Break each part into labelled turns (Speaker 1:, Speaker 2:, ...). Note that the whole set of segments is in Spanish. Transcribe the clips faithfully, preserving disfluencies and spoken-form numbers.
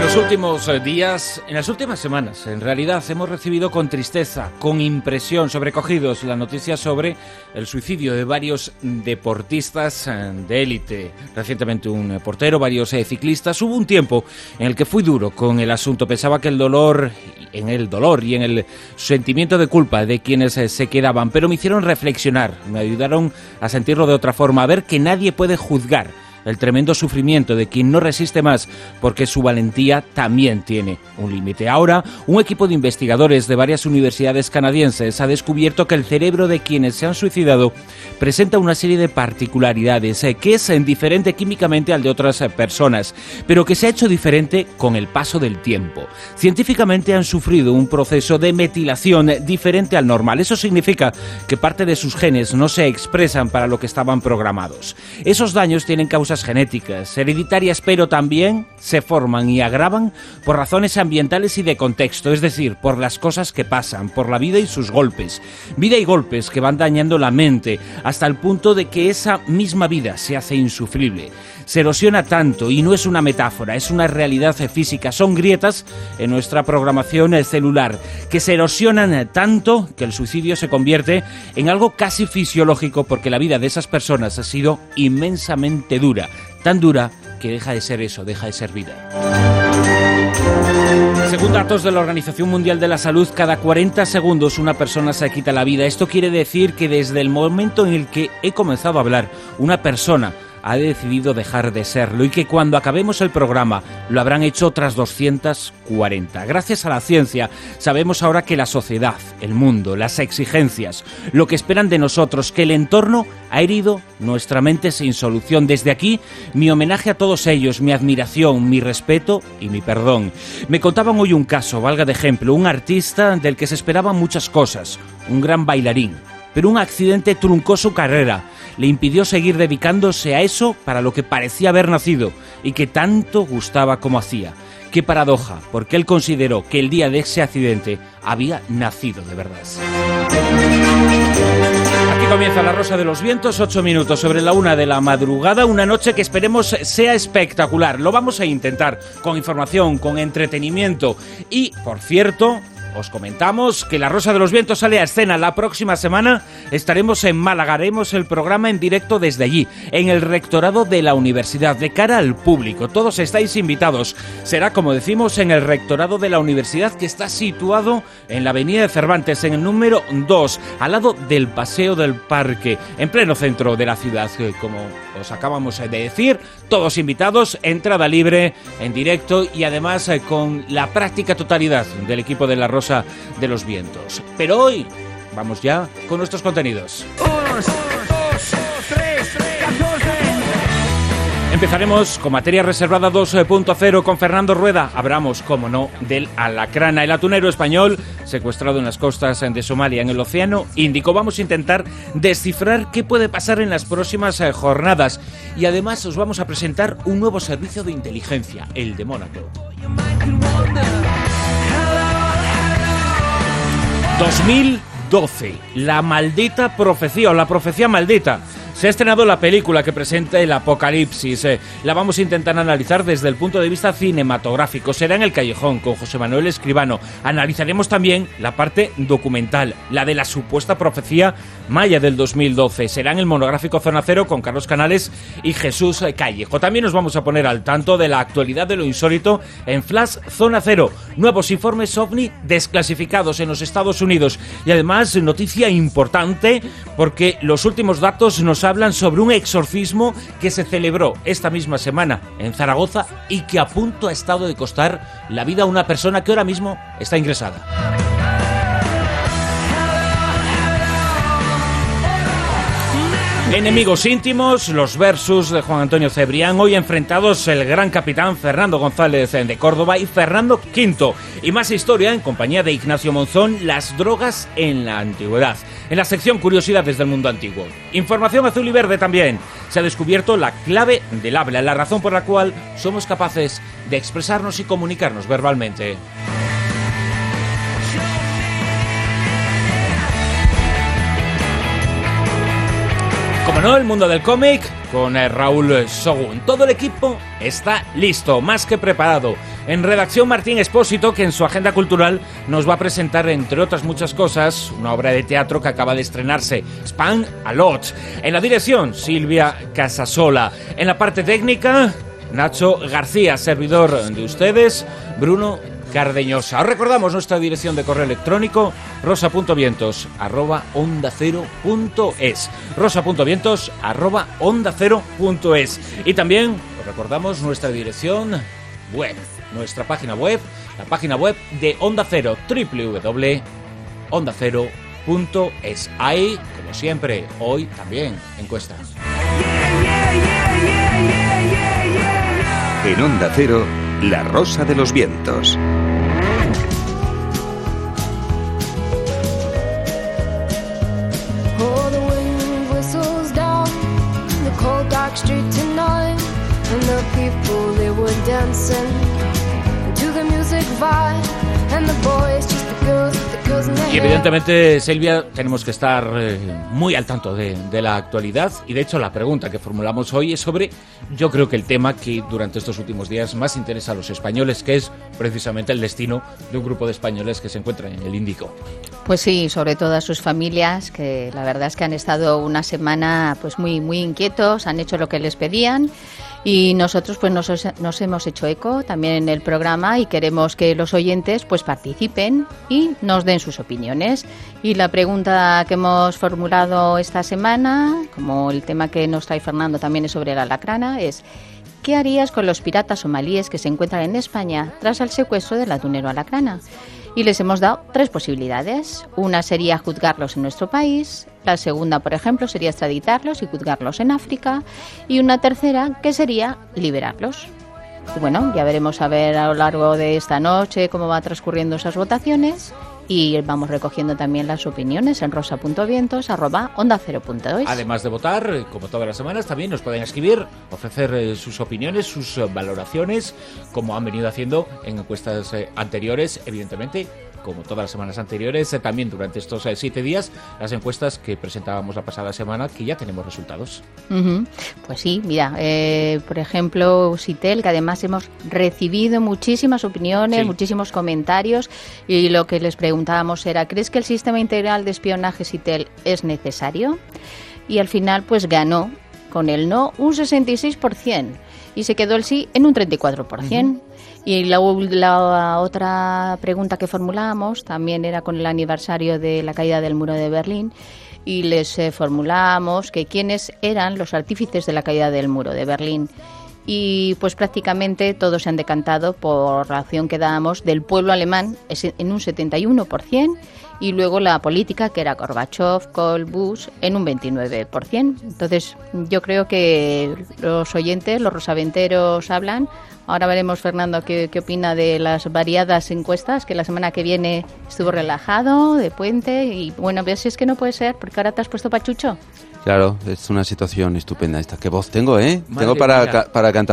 Speaker 1: los últimos días, en las últimas semanas, en realidad, hemos recibido con tristeza, con impresión, sobrecogidos, la noticia sobre el suicidio de varios deportistas de élite. Recientemente un portero, varios eh, ciclistas. Hubo un tiempo en el que fui duro con el asunto. Pensaba que el dolor, en el dolor y en el sentimiento de culpa de quienes eh, se quedaban, pero me hicieron reflexionar, me ayudaron a sentirlo de otra forma, a ver que nadie puede juzgar el tremendo sufrimiento de quien no resiste más, porque su valentía también tiene un límite. Ahora, un equipo de investigadores de varias universidades canadienses ha descubierto que el cerebro de quienes se han suicidado presenta una serie de particularidades eh, que es diferente químicamente al de otras eh, personas, pero que se ha hecho diferente con el paso del tiempo. Científicamente han sufrido un proceso de metilación diferente al normal. Eso significa que parte de sus genes no se expresan para lo que estaban programados. Esos daños tienen causas genéticas, hereditarias, pero también se forman y agravan por razones ambientales y de contexto, es decir, por las cosas que pasan, por la vida y sus golpes. Vida y golpes que van dañando la mente hasta el punto de que esa misma vida se hace insufrible. Se erosiona tanto, y no es una metáfora, es una realidad física. Son grietas en nuestra programación celular que se erosionan tanto que el suicidio se convierte en algo casi fisiológico, porque la vida de esas personas ha sido inmensamente dura. Tan dura que deja de ser eso, deja de ser vida. Según datos de la Organización Mundial de la Salud, cada cuarenta segundos una persona se quita la vida. Esto quiere decir que desde el momento en el que he comenzado a hablar, una persona ha decidido dejar de serlo, y que cuando acabemos el programa lo habrán hecho otras doscientas cuarenta. Gracias a la ciencia sabemos ahora que la sociedad, el mundo, las exigencias, lo que esperan de nosotros, que el entorno ha herido nuestra mente sin solución. Desde aquí, mi homenaje a todos ellos, mi admiración, mi respeto y mi perdón. Me contaban hoy un caso, valga de ejemplo, un artista del que se esperaban muchas cosas, un gran bailarín, pero un accidente truncó su carrera. Le impidió seguir dedicándose a eso para lo que parecía haber nacido y que tanto gustaba como hacía. Qué paradoja, porque él consideró que el día de ese accidente había nacido de verdad. Aquí comienza La Rosa de los Vientos, ocho minutos sobre la una de la madrugada, una noche que esperemos sea espectacular. Lo vamos a intentar con información, con entretenimiento y, por cierto, os comentamos que La Rosa de los Vientos sale a escena la próxima semana. Estaremos en Málaga, haremos el programa en directo desde allí, en el rectorado de la universidad, de cara al público. Todos estáis invitados. Será, como decimos, en el rectorado de la universidad, que está situado en la avenida de Cervantes, en el número dos, al lado del Paseo del Parque, en pleno centro de la ciudad. Como os acabamos de decir, todos invitados, entrada libre, en directo, y además con la práctica totalidad del equipo de La Rosa de los Vientos. Pero hoy vamos ya con nuestros contenidos. Empezaremos con materia reservada dos punto cero con Fernando Rueda. Hablamos, como no, del Alacrana, el atunero español secuestrado en las costas de Somalia, en el Océano Índico. Vamos a intentar descifrar qué puede pasar en las próximas eh, jornadas. Y además os vamos a presentar un nuevo servicio de inteligencia, el de Mónaco. dos mil doce, la maldita profecía, o la profecía maldita. Se ha estrenado la película que presenta el apocalipsis. Eh, la vamos a intentar analizar desde el punto de vista cinematográfico. Será en El Callejón, con José Manuel Escribano. Analizaremos también la parte documental, la de la supuesta profecía maya del dos mil doce. Será en el monográfico Zona Cero, con Carlos Canales y Jesús Callejo. También nos vamos a poner al tanto de la actualidad de lo insólito en Flash Zona Cero. Nuevos informes OVNI desclasificados en los Estados Unidos. Y además, noticia importante, porque los últimos datos nos hablan sobre un exorcismo que se celebró esta misma semana en Zaragoza y que a punto ha estado de costar la vida a una persona que ahora mismo está ingresada. Enemigos íntimos, los versus de Juan Antonio Cebrián, hoy enfrentados el gran capitán Fernando González de Córdoba y Fernando Quinto. Y más historia en compañía de Ignacio Monzón, las drogas en la antigüedad, en la sección Curiosidades del Mundo Antiguo. Información azul y verde también. Se ha descubierto la clave del habla, la razón por la cual somos capaces de expresarnos y comunicarnos verbalmente. Como no, el mundo del cómic con Raúl Sogún. Todo el equipo está listo, más que preparado. En redacción, Martín Expósito, que en su agenda cultural nos va a presentar, entre otras muchas cosas, una obra de teatro que acaba de estrenarse, Span a Lot. En la dirección, Silvia Casasola. En la parte técnica, Nacho García, servidor de ustedes, Bruno Cardeñosa. Os recordamos nuestra dirección de correo electrónico, rosa.vientos arroba onda cero punto es, rosa.vientos arroba onda cero punto es. Y también os recordamos nuestra dirección web, nuestra página web, la página web de Onda Cero, doble u doble u doble u punto onda cero punto es. Hay, como siempre, hoy también encuestas.
Speaker 2: En Onda Cero, La Rosa de los Vientos.
Speaker 3: Oh, the wind whistles down the cold dark street tonight, and the people, they were dancing to the music vibe, and the boys, just the girls, the girls in their
Speaker 1: Y evidentemente, Silvia, tenemos que estar eh, muy al tanto de, de la actualidad, y de hecho la pregunta que formulamos hoy es sobre, yo creo que el tema que durante estos últimos días más interesa a los españoles, que es precisamente el destino de un grupo de españoles que se encuentran en el Índico.
Speaker 4: Pues sí, sobre todo a sus familias, que la verdad es que han estado una semana pues muy, muy inquietos, han hecho lo que les pedían. Y nosotros pues nos, nos hemos hecho eco también en el programa y queremos que los oyentes pues participen y nos den sus opiniones. Y la pregunta que hemos formulado esta semana, como el tema que nos trae Fernando también es sobre la alacrana, es ¿qué harías con los piratas somalíes que se encuentran en España tras el secuestro del atunero alacrana? Y les hemos dado tres posibilidades. Una sería juzgarlos en nuestro país, la segunda, por ejemplo, sería extraditarlos y juzgarlos en África, y una tercera, que sería liberarlos. Y bueno, ya veremos a ver a lo largo de esta noche cómo va transcurriendo esas votaciones, y vamos recogiendo también las opiniones en rosa.vientos arroba onda cero punto es.
Speaker 1: Además de votar, como todas las semanas, también nos pueden escribir, ofrecer eh, sus opiniones, sus eh, valoraciones, como han venido haciendo en encuestas eh, anteriores, evidentemente, como todas las semanas anteriores, eh, también durante estos eh, siete días, las encuestas que presentábamos la pasada semana, que ya tenemos resultados.
Speaker 4: Uh-huh. Pues sí, mira, eh, por ejemplo, Sitel, que además hemos recibido muchísimas opiniones, sí. muchísimos comentarios, y lo que les preguntábamos era, ¿crees que el sistema integral de espionaje Sitel es necesario? Y al final, pues ganó con el no un sesenta y seis por ciento, y se quedó el sí en un treinta y cuatro por ciento. Uh-huh. Y la, la otra pregunta que formulábamos también era con el aniversario de la caída del muro de Berlín, y les eh, formulábamos que quiénes eran los artífices de la caída del muro de Berlín. Y pues prácticamente todos se han decantado por la opción que dábamos del pueblo alemán en un setenta y uno por ciento, y luego la política, que era Gorbachev, Kohl, Bush, en un veintinueve por ciento. Entonces yo creo que los oyentes, los rosaventeros hablan. Ahora veremos, Fernando, qué, qué opina de las variadas encuestas, que la semana que viene estuvo relajado, de puente, y bueno, ves, es que no puede ser, porque ahora te has puesto pachucho.
Speaker 5: Claro, es una situación estupenda esta. ¿Qué voz tengo, eh?
Speaker 1: Madre
Speaker 5: tengo para, ca- para cantar.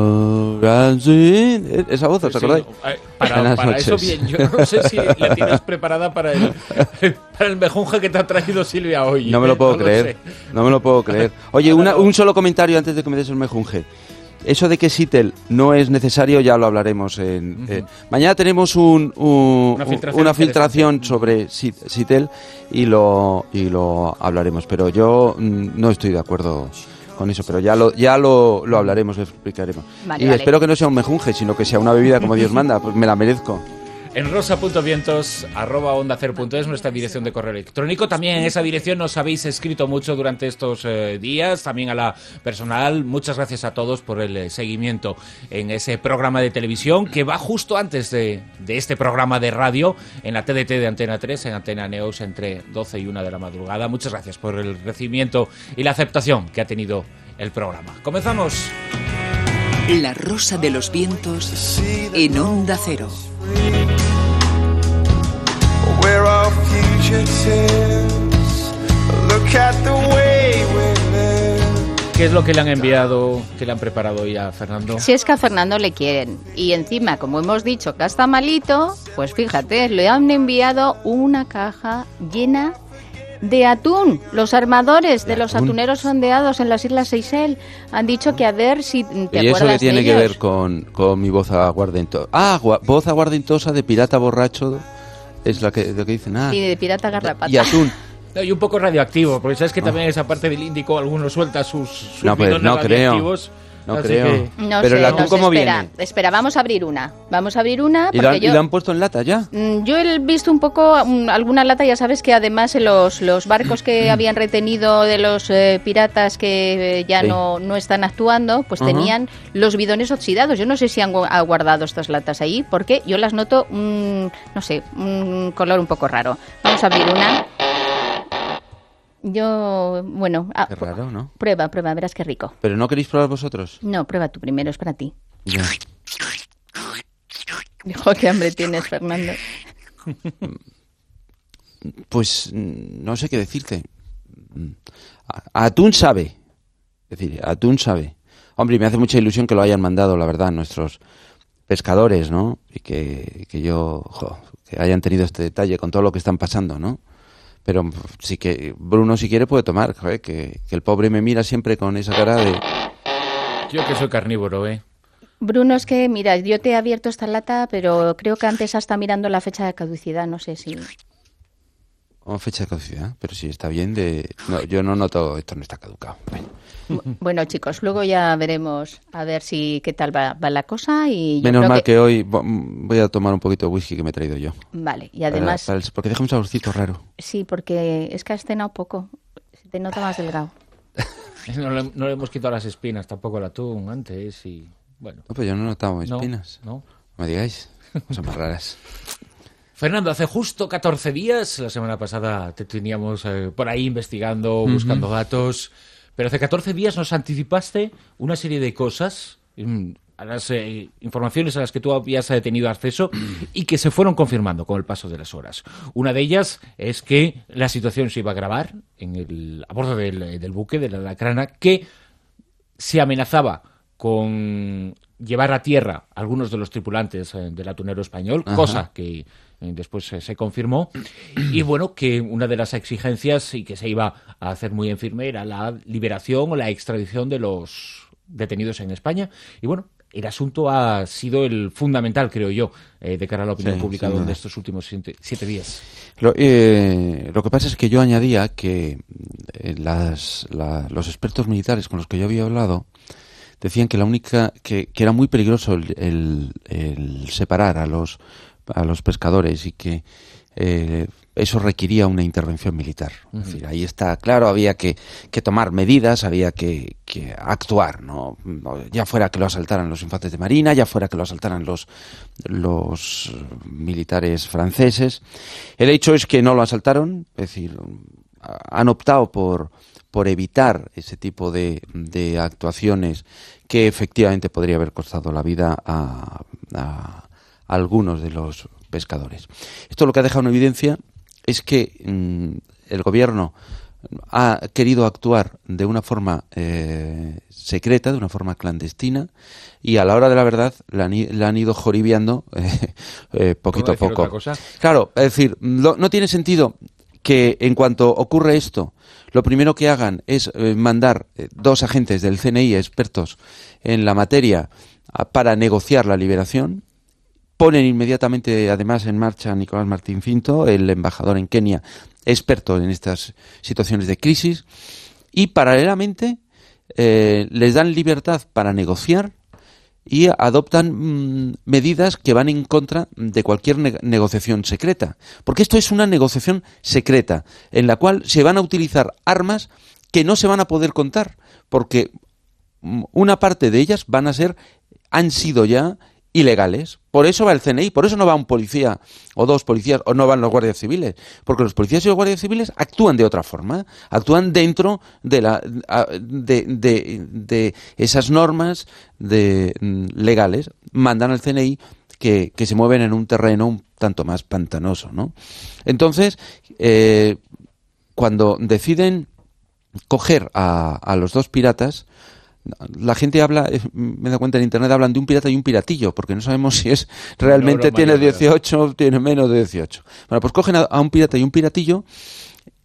Speaker 5: Esa voz, ¿os acordáis?
Speaker 1: Sí, para para eso bien, yo no sé si la tienes preparada para el, para el mejunje que te ha traído Silvia hoy.
Speaker 5: No me lo puedo
Speaker 1: no
Speaker 5: creer,
Speaker 1: lo
Speaker 5: no me lo puedo creer. Oye, una, un solo comentario antes de que me des el mejunje. Eso de que Sitel no es necesario ya lo hablaremos. En, uh-huh. eh, mañana tenemos un, un, una filtración, una filtración sobre Sitel y lo, y lo hablaremos. Pero yo mm, no estoy de acuerdo con eso, pero ya lo ya lo, lo hablaremos, lo explicaremos. Vale, y vale. Espero que no sea un mejunje, sino que sea una bebida como Dios manda, pues me la merezco.
Speaker 1: En rosa.vientos arroba onda cero punto es nuestra dirección de correo electrónico. También en esa dirección nos habéis escrito mucho durante estos eh, días, también a la personal. Muchas gracias a todos por el eh, seguimiento en ese programa de televisión que va justo antes de, de este programa de radio en la T D T de Antena tres, en Antena Neos, entre doce y una de la madrugada. Muchas gracias por el recibimiento y la aceptación que ha tenido el programa. Comenzamos.
Speaker 6: La Rosa de los Vientos en Onda Cero.
Speaker 7: We're all fugitives. Look at the way we live.
Speaker 1: ¿Qué es lo que le han enviado, que le han preparado hoy a Fernando?
Speaker 4: Si es que a Fernando le quieren. Y encima, como hemos dicho, que está malito, pues fíjate, le han enviado una caja llena de atún. Los armadores de, de los
Speaker 5: atún.
Speaker 4: atuneros sondeados en las Islas Seychelles han dicho que a ver si te acuerdas de
Speaker 5: ellos. ¿Y eso qué tiene que ver con, con mi voz aguardentosa? Ah, voz aguardentosa de pirata borracho es la que, lo que dicen. Ah,
Speaker 4: sí, de pirata garrapata.
Speaker 5: Y atún.
Speaker 1: No, y un poco radioactivo, porque sabes que también esa parte del Índico algunos suelta sus, sus
Speaker 5: no, pues, no
Speaker 1: radioactivos.
Speaker 5: Creo. No creo.
Speaker 4: Que... No
Speaker 5: Pero
Speaker 4: sé,
Speaker 5: el atún,
Speaker 4: no
Speaker 5: ¿cómo
Speaker 4: espera,
Speaker 5: viene?
Speaker 4: Espera, vamos a abrir una. Vamos a abrir una.
Speaker 5: ¿Y, lo han,
Speaker 4: yo,
Speaker 5: ¿Y lo han puesto en lata ya?
Speaker 4: Yo he visto un poco um, alguna lata, ya sabes que además en los, los barcos que habían retenido de los eh, piratas que eh, ya sí. no, no están actuando, pues uh-huh. tenían los bidones oxidados. Yo no sé si han guardado estas latas ahí, porque yo las noto, un, no sé, un color un poco raro. Vamos a abrir una. Yo, bueno...
Speaker 5: Qué raro, ¿no?
Speaker 4: Prueba, prueba, verás qué rico.
Speaker 5: ¿Pero no queréis probar vosotros?
Speaker 4: No, prueba tú primero, es para ti.
Speaker 5: Ya.
Speaker 4: Dijo, qué hambre tienes, Fernando.
Speaker 5: Pues no sé qué decirte. Atún sabe. Es decir, atún sabe. Hombre, me hace mucha ilusión que lo hayan mandado, la verdad, nuestros pescadores, ¿no? Y que, que yo, jo, que hayan tenido este detalle con todo lo que están pasando, ¿no? Pero sí que Bruno, si quiere, puede tomar, joder, que, que el pobre me mira siempre con esa cara de...
Speaker 1: Yo que soy carnívoro, ¿eh?
Speaker 4: Bruno, es que, mira, yo te he abierto esta lata, pero creo que antes hasta mirando la fecha de caducidad, no sé si...
Speaker 5: ¿Cómo fecha de caducidad? Pero sí, está bien de... No, yo no noto, esto no está caducado. Bueno.
Speaker 4: Bueno, chicos, luego ya veremos a ver si qué tal va, va la cosa y... Yo
Speaker 5: Menos
Speaker 4: creo
Speaker 5: mal
Speaker 4: que...
Speaker 5: que hoy voy a tomar un poquito de whisky que me he traído yo.
Speaker 4: Vale, y además...
Speaker 5: Para, para el, porque deja un saborcito raro.
Speaker 4: Sí, porque es que has cenado poco, se te nota más delgado.
Speaker 1: No le, no le hemos quitado las espinas, tampoco el atún antes y... Bueno.
Speaker 5: No, pues yo no he notado espinas.
Speaker 1: No, no.
Speaker 5: No me digáis, son más raras.
Speaker 1: Fernando, hace justo catorce días, la semana pasada te teníamos eh, por ahí investigando, uh-huh. buscando datos, pero hace catorce días nos anticipaste una serie de cosas, a las eh, informaciones a las que tú habías eh, tenido acceso y que se fueron confirmando con el paso de las horas. Una de ellas es que la situación se iba a agravar en el, a bordo del, del buque, de la Alacrana, que se amenazaba con llevar a tierra a algunos de los tripulantes eh, del atunero español, Ajá. cosa que... después se confirmó, y bueno, que una de las exigencias y que se iba a hacer muy en firme era la liberación o la extradición de los detenidos en España, y bueno, el asunto ha sido el fundamental, creo yo, eh, de cara a la opinión sí, pública de estos últimos siete, siete días.
Speaker 5: Lo, eh, lo que pasa es que yo añadía que eh, las, la, los expertos militares con los que yo había hablado decían que la única que, que era muy peligroso el, el, el separar a los a los pescadores y que eh, eso requería una intervención militar. Uh-huh. Es decir, ahí está claro, había que, que tomar medidas, había que, que actuar, ¿no? Ya fuera que lo asaltaran los infantes de marina, ya fuera que lo asaltaran los, los militares franceses. El hecho es que no lo asaltaron, es decir, han optado por, por evitar ese tipo de, de actuaciones que efectivamente podría haber costado la vida a... a algunos de los pescadores. Esto lo que ha dejado en evidencia es que mmm, el gobierno ha querido actuar de una forma eh, secreta, de una forma clandestina, y a la hora de la verdad la han, la han ido joribiando eh, eh, poquito a poco. Claro, es decir, lo, no tiene sentido que en cuanto ocurre esto, lo primero que hagan es eh, mandar eh, dos agentes del C N I expertos en la materia a, para negociar la liberación. Ponen inmediatamente, además, en marcha a Nicolás Martín Cinto, el embajador en Kenia, experto en estas situaciones de crisis, y paralelamente eh, les dan libertad para negociar y adoptan mmm, medidas que van en contra de cualquier ne- negociación secreta. Porque esto es una negociación secreta, en la cual se van a utilizar armas que no se van a poder contar, porque una parte de ellas van a ser, han sido ya ilegales. Por eso va el C N I, por eso no va un policía o dos policías o no van los guardias civiles, porque los policías y los guardias civiles actúan de otra forma, actúan dentro de la de, de, de esas normas de legales, mandan al C N I que, que se mueven en un terreno un tanto más pantanoso, ¿no? Entonces, eh, cuando deciden coger a, a los dos piratas, la gente habla, me da cuenta en internet, hablan de un pirata y un piratillo, porque no sabemos si es realmente no, tiene dieciocho, tiene menos de dieciocho. Bueno, pues cogen a, a un pirata y un piratillo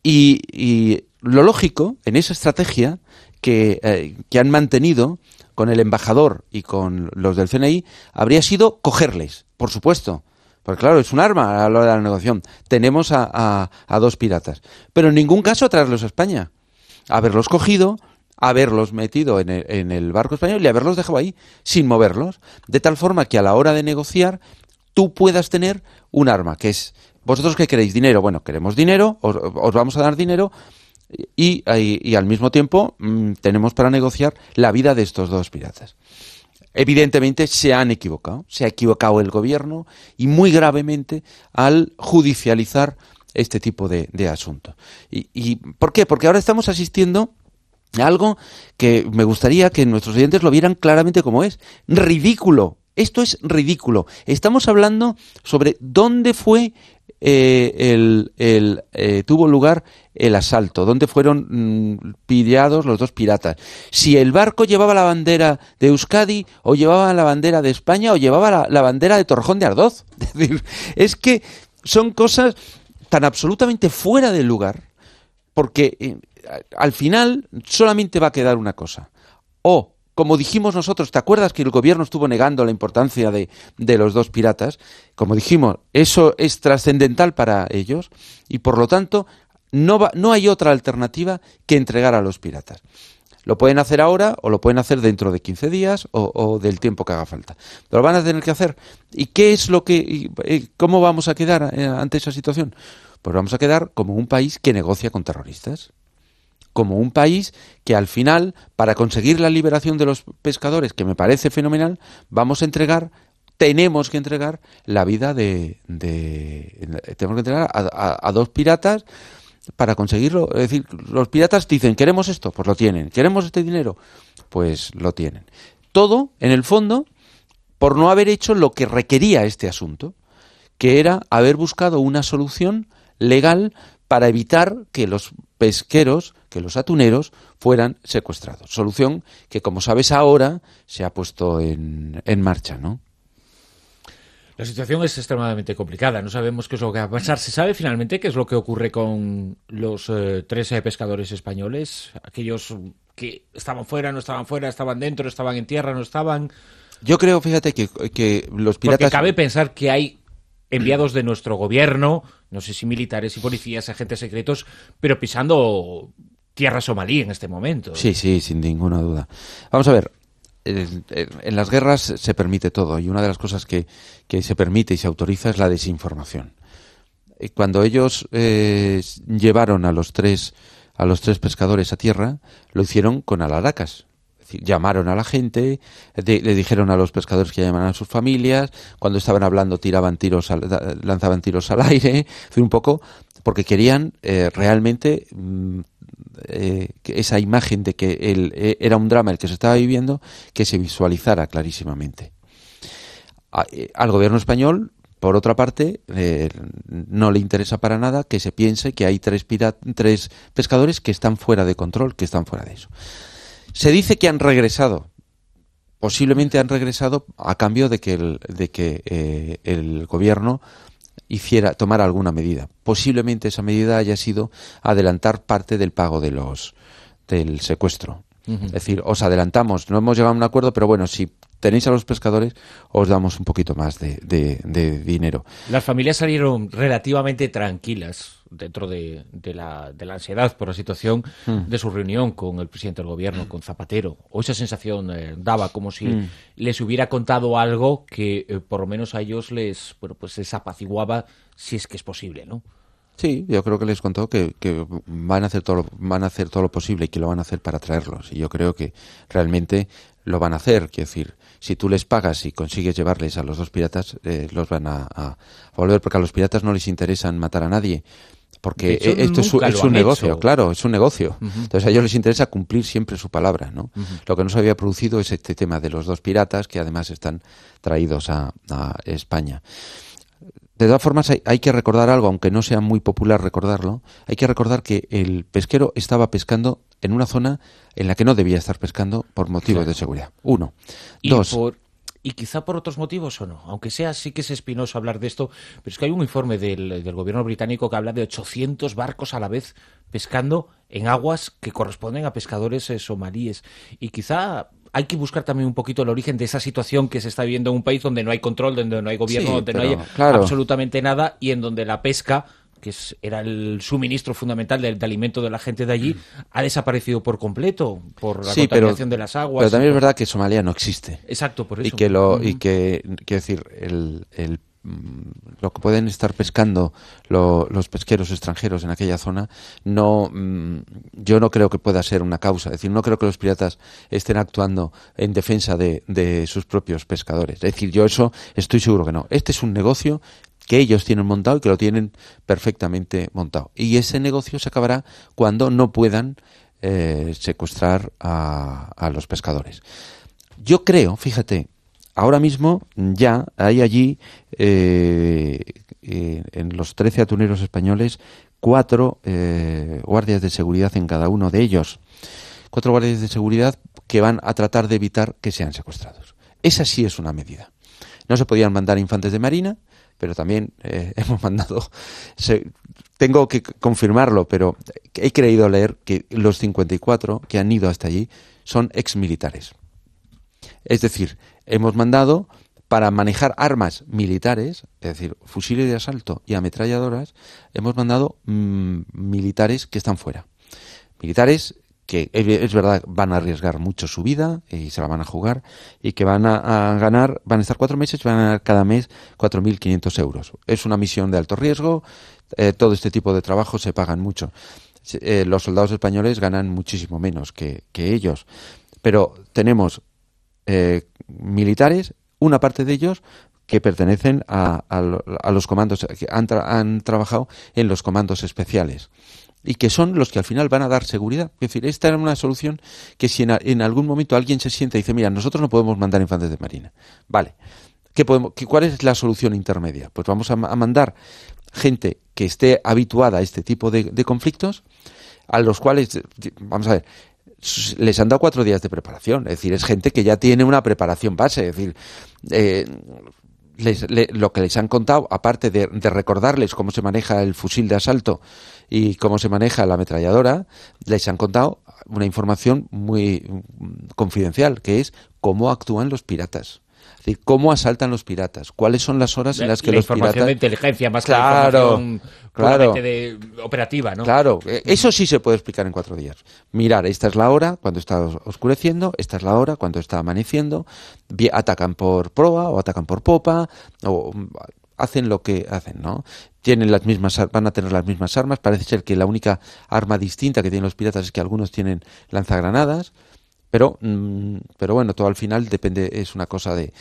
Speaker 5: Y, y lo lógico en esa estrategia que, eh, que han mantenido con el embajador y con los del C N I habría sido cogerles, por supuesto. Porque claro, es un arma a la hora de la negociación. Tenemos a, a, a dos piratas. Pero en ningún caso traerlos a España. Haberlos cogido, haberlos metido en el, en el barco español y haberlos dejado ahí sin moverlos. De tal forma que a la hora de negociar tú puedas tener un arma, que es, ¿vosotros qué queréis? Dinero. Bueno, queremos dinero, os, os vamos a dar dinero y, y, y al mismo tiempo mmm, tenemos para negociar la vida de estos dos piratas. Evidentemente se han equivocado, se ha equivocado el gobierno y muy gravemente al judicializar este tipo de, de asuntos. ¿Y, ¿Y por qué? Porque ahora estamos asistiendo a algo que me gustaría que nuestros oyentes lo vieran claramente como es. Ridículo. Esto es ridículo. Estamos hablando sobre dónde fue eh, el, el eh, tuvo lugar el asalto, dónde fueron mmm, pillados los dos piratas. Si el barco llevaba la bandera de Euskadi, o llevaba la bandera de España, o llevaba la, la bandera de Torrejón de Ardoz. Es decir, es que son cosas tan absolutamente fuera de lugar, porque eh, al final solamente va a quedar una cosa. O, como dijimos nosotros, ¿te acuerdas que el gobierno estuvo negando la importancia de, de los dos piratas? Como dijimos, eso es trascendental para ellos y por lo tanto no, va, no hay otra alternativa que entregar a los piratas. Lo pueden hacer ahora o lo pueden hacer dentro de quince días o, o del tiempo que haga falta. Pero lo van a tener que hacer. ¿Y qué es lo que, y, cómo vamos a quedar ante esa situación? Pues vamos a quedar como un país que negocia con terroristas. Como un país que al final, para conseguir la liberación de los pescadores, que me parece fenomenal, vamos a entregar, tenemos que entregar la vida de... de tenemos que entregar a, a, a dos piratas para conseguirlo. Es decir, los piratas dicen, ¿queremos esto? Pues lo tienen. ¿Queremos este dinero? Pues lo tienen. Todo, en el fondo, por no haber hecho lo que requería este asunto, que era haber buscado una solución legal para evitar que los pesqueros, que los atuneros fueran secuestrados. Solución que, como sabes, ahora se ha puesto en, en marcha, ¿no?
Speaker 1: La situación es extremadamente complicada. No sabemos qué es lo que va a pasar. ¿Se sabe finalmente qué es lo que ocurre con los eh, trece pescadores españoles? Aquellos que estaban fuera, no estaban fuera, estaban dentro, estaban en tierra, no estaban...
Speaker 5: Yo creo, fíjate, que, que los piratas...
Speaker 1: Porque cabe pensar que hay enviados de nuestro gobierno, no sé si militares y policías, agentes secretos, pero pisando tierra somalí en este momento.
Speaker 5: Sí, sí, sin ninguna duda. Vamos a ver, en, en las guerras se permite todo y una de las cosas que, que se permite y se autoriza es la desinformación. Cuando ellos eh, llevaron a los tres a los tres pescadores a tierra, lo hicieron con alaracas. Llamaron a la gente, de, le dijeron a los pescadores que llamaran a sus familias, cuando estaban hablando tiraban tiros, al, lanzaban tiros al aire, un poco, porque querían eh, realmente eh, que esa imagen de que el, eh, era un drama el que se estaba viviendo, que se visualizara clarísimamente. A, eh, al gobierno español, por otra parte, eh, no le interesa para nada que se piense que hay tres, pirat- tres pescadores que están fuera de control, que están fuera de eso. Se dice que han regresado, posiblemente han regresado a cambio de que el, de que eh, el gobierno hiciera tomara alguna medida. Posiblemente esa medida haya sido adelantar parte del pago de los del secuestro. Uh-huh. Es decir, os adelantamos, no hemos llegado a un acuerdo, pero bueno, si tenéis a los pescadores, os damos un poquito más de, de, de dinero.
Speaker 1: Las familias salieron relativamente tranquilas dentro de, de, la, de la ansiedad por la situación mm. de su reunión con el presidente del gobierno, con Zapatero. O esa sensación eh, daba como si mm. les hubiera contado algo que eh, por lo menos a ellos les, bueno, pues les apaciguaba, si es que es posible, ¿no?
Speaker 5: Sí, yo creo que les contó que, que van a hacer todo lo, van a hacer todo lo posible y que lo van a hacer para traerlos. Y yo creo que realmente lo van a hacer. Quiero decir, si tú les pagas y consigues llevarles a los dos piratas, eh, los van a, a volver, porque a los piratas no les interesan matar a nadie. Porque hecho, esto es, su, es un negocio, hecho. Claro, es un negocio. Uh-huh. Entonces a ellos les interesa cumplir siempre su palabra, ¿no? Uh-huh. Lo que no se había producido es este tema de los dos piratas que además están traídos a, a España. De todas formas, hay, hay que recordar algo, aunque no sea muy popular recordarlo, hay que recordar que el pesquero estaba pescando en una zona en la que no debía estar pescando por motivos claro. de seguridad. Uno.
Speaker 1: Y
Speaker 5: Dos.
Speaker 1: Por, y quizá por otros motivos o no, aunque sea sí que es espinoso hablar de esto, pero es que hay un informe del, del gobierno británico que habla de ochocientos barcos a la vez pescando en aguas que corresponden a pescadores eh, somalíes, y quizá hay que buscar también un poquito el origen de esa situación que se está viviendo en un país donde no hay control, donde no hay gobierno, sí, donde no hay claro. absolutamente nada, y en donde la pesca, que es, era el suministro fundamental de, de alimento de la gente de allí, ha desaparecido por completo por la sí, contaminación
Speaker 5: pero,
Speaker 1: de las aguas.
Speaker 5: Pero también
Speaker 1: por...
Speaker 5: es verdad que Somalia no existe.
Speaker 1: Exacto, por eso.
Speaker 5: Y que, lo, mm. y que quiero decir, el, el lo que pueden estar pescando lo, los pesqueros extranjeros en aquella zona, no, yo no creo que pueda ser una causa. Es decir, no creo que los piratas estén actuando en defensa de, de sus propios pescadores. Es decir, yo eso estoy seguro que no. Este es un negocio que ellos tienen montado y que lo tienen perfectamente montado. Y ese negocio se acabará cuando no puedan eh, secuestrar a, a los pescadores. Yo creo, fíjate, ahora mismo ya hay allí, eh, eh, en los trece atuneros españoles, cuatro eh, guardias de seguridad en cada uno de ellos. Cuatro guardias de seguridad que van a tratar de evitar que sean secuestrados. Esa sí es una medida. No se podían mandar infantes de marina, pero también eh, hemos mandado... Se, tengo que confirmarlo, pero he creído leer que los cincuenta y cuatro que han ido hasta allí son exmilitares. Es decir, hemos mandado para manejar armas militares, es decir, fusiles de asalto y ametralladoras, hemos mandado mmm, militares que están fuera. Militares que es verdad van a arriesgar mucho su vida y se la van a jugar, y que van a, a ganar, van a estar cuatro meses y van a ganar cada mes cuatro mil quinientos euros. Es una misión de alto riesgo, eh, todo este tipo de trabajo se pagan mucho. Eh, los soldados españoles ganan muchísimo menos que, que ellos, pero tenemos eh, militares, una parte de ellos que pertenecen a, a, a los comandos, que han, tra- han trabajado en los comandos especiales, y que son los que al final van a dar seguridad. Es decir, esta era una solución que si en, en algún momento alguien se sienta y dice, mira, nosotros no podemos mandar infantes de marina. Vale, ¿qué podemos, qué, ¿cuál es la solución intermedia? Pues vamos a, a mandar gente que esté habituada a este tipo de, de conflictos, a los cuales, vamos a ver, les han dado cuatro días de preparación. Es decir, es gente que ya tiene una preparación base. Es decir, eh, Les, le, lo que les han contado, aparte de, de recordarles cómo se maneja el fusil de asalto y cómo se maneja la ametralladora, les han contado una información muy confidencial, que es cómo actúan los piratas. Es decir, cómo asaltan los piratas, cuáles son las horas en las que
Speaker 1: la
Speaker 5: los piratas...
Speaker 1: La información de inteligencia, más
Speaker 5: claro,
Speaker 1: que la información
Speaker 5: claro,
Speaker 1: de operativa, ¿no?
Speaker 5: Claro, eso sí se puede explicar en cuatro días. Mirar, esta es la hora cuando está oscureciendo, esta es la hora cuando está amaneciendo, atacan por proa o atacan por popa, o hacen lo que hacen, ¿no? Tienen las mismas, van a tener las mismas armas. Parece ser que la única arma distinta que tienen los piratas es que algunos tienen lanzagranadas. Pero, pero bueno, todo al final depende, es una cosa de,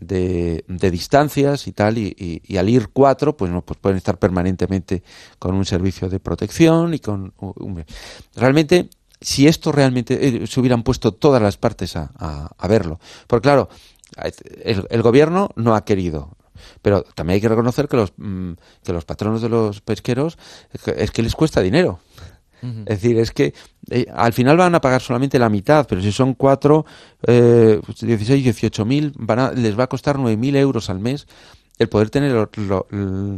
Speaker 5: de, de distancias y tal, y, y, y al ir cuatro, pues no, pues pueden estar permanentemente con un servicio de protección y con un... Realmente, si esto realmente eh, se hubieran puesto todas las partes a, a, a verlo, porque claro, el, el gobierno no ha querido. Pero también hay que reconocer que los, que los patronos de los pesqueros es que les cuesta dinero. Es decir, es que eh, al final van a pagar solamente la mitad, pero si son cuatro, eh, dieciséis, dieciocho mil, van a, les va a costar nueve mil euros al mes el poder tener lo, lo,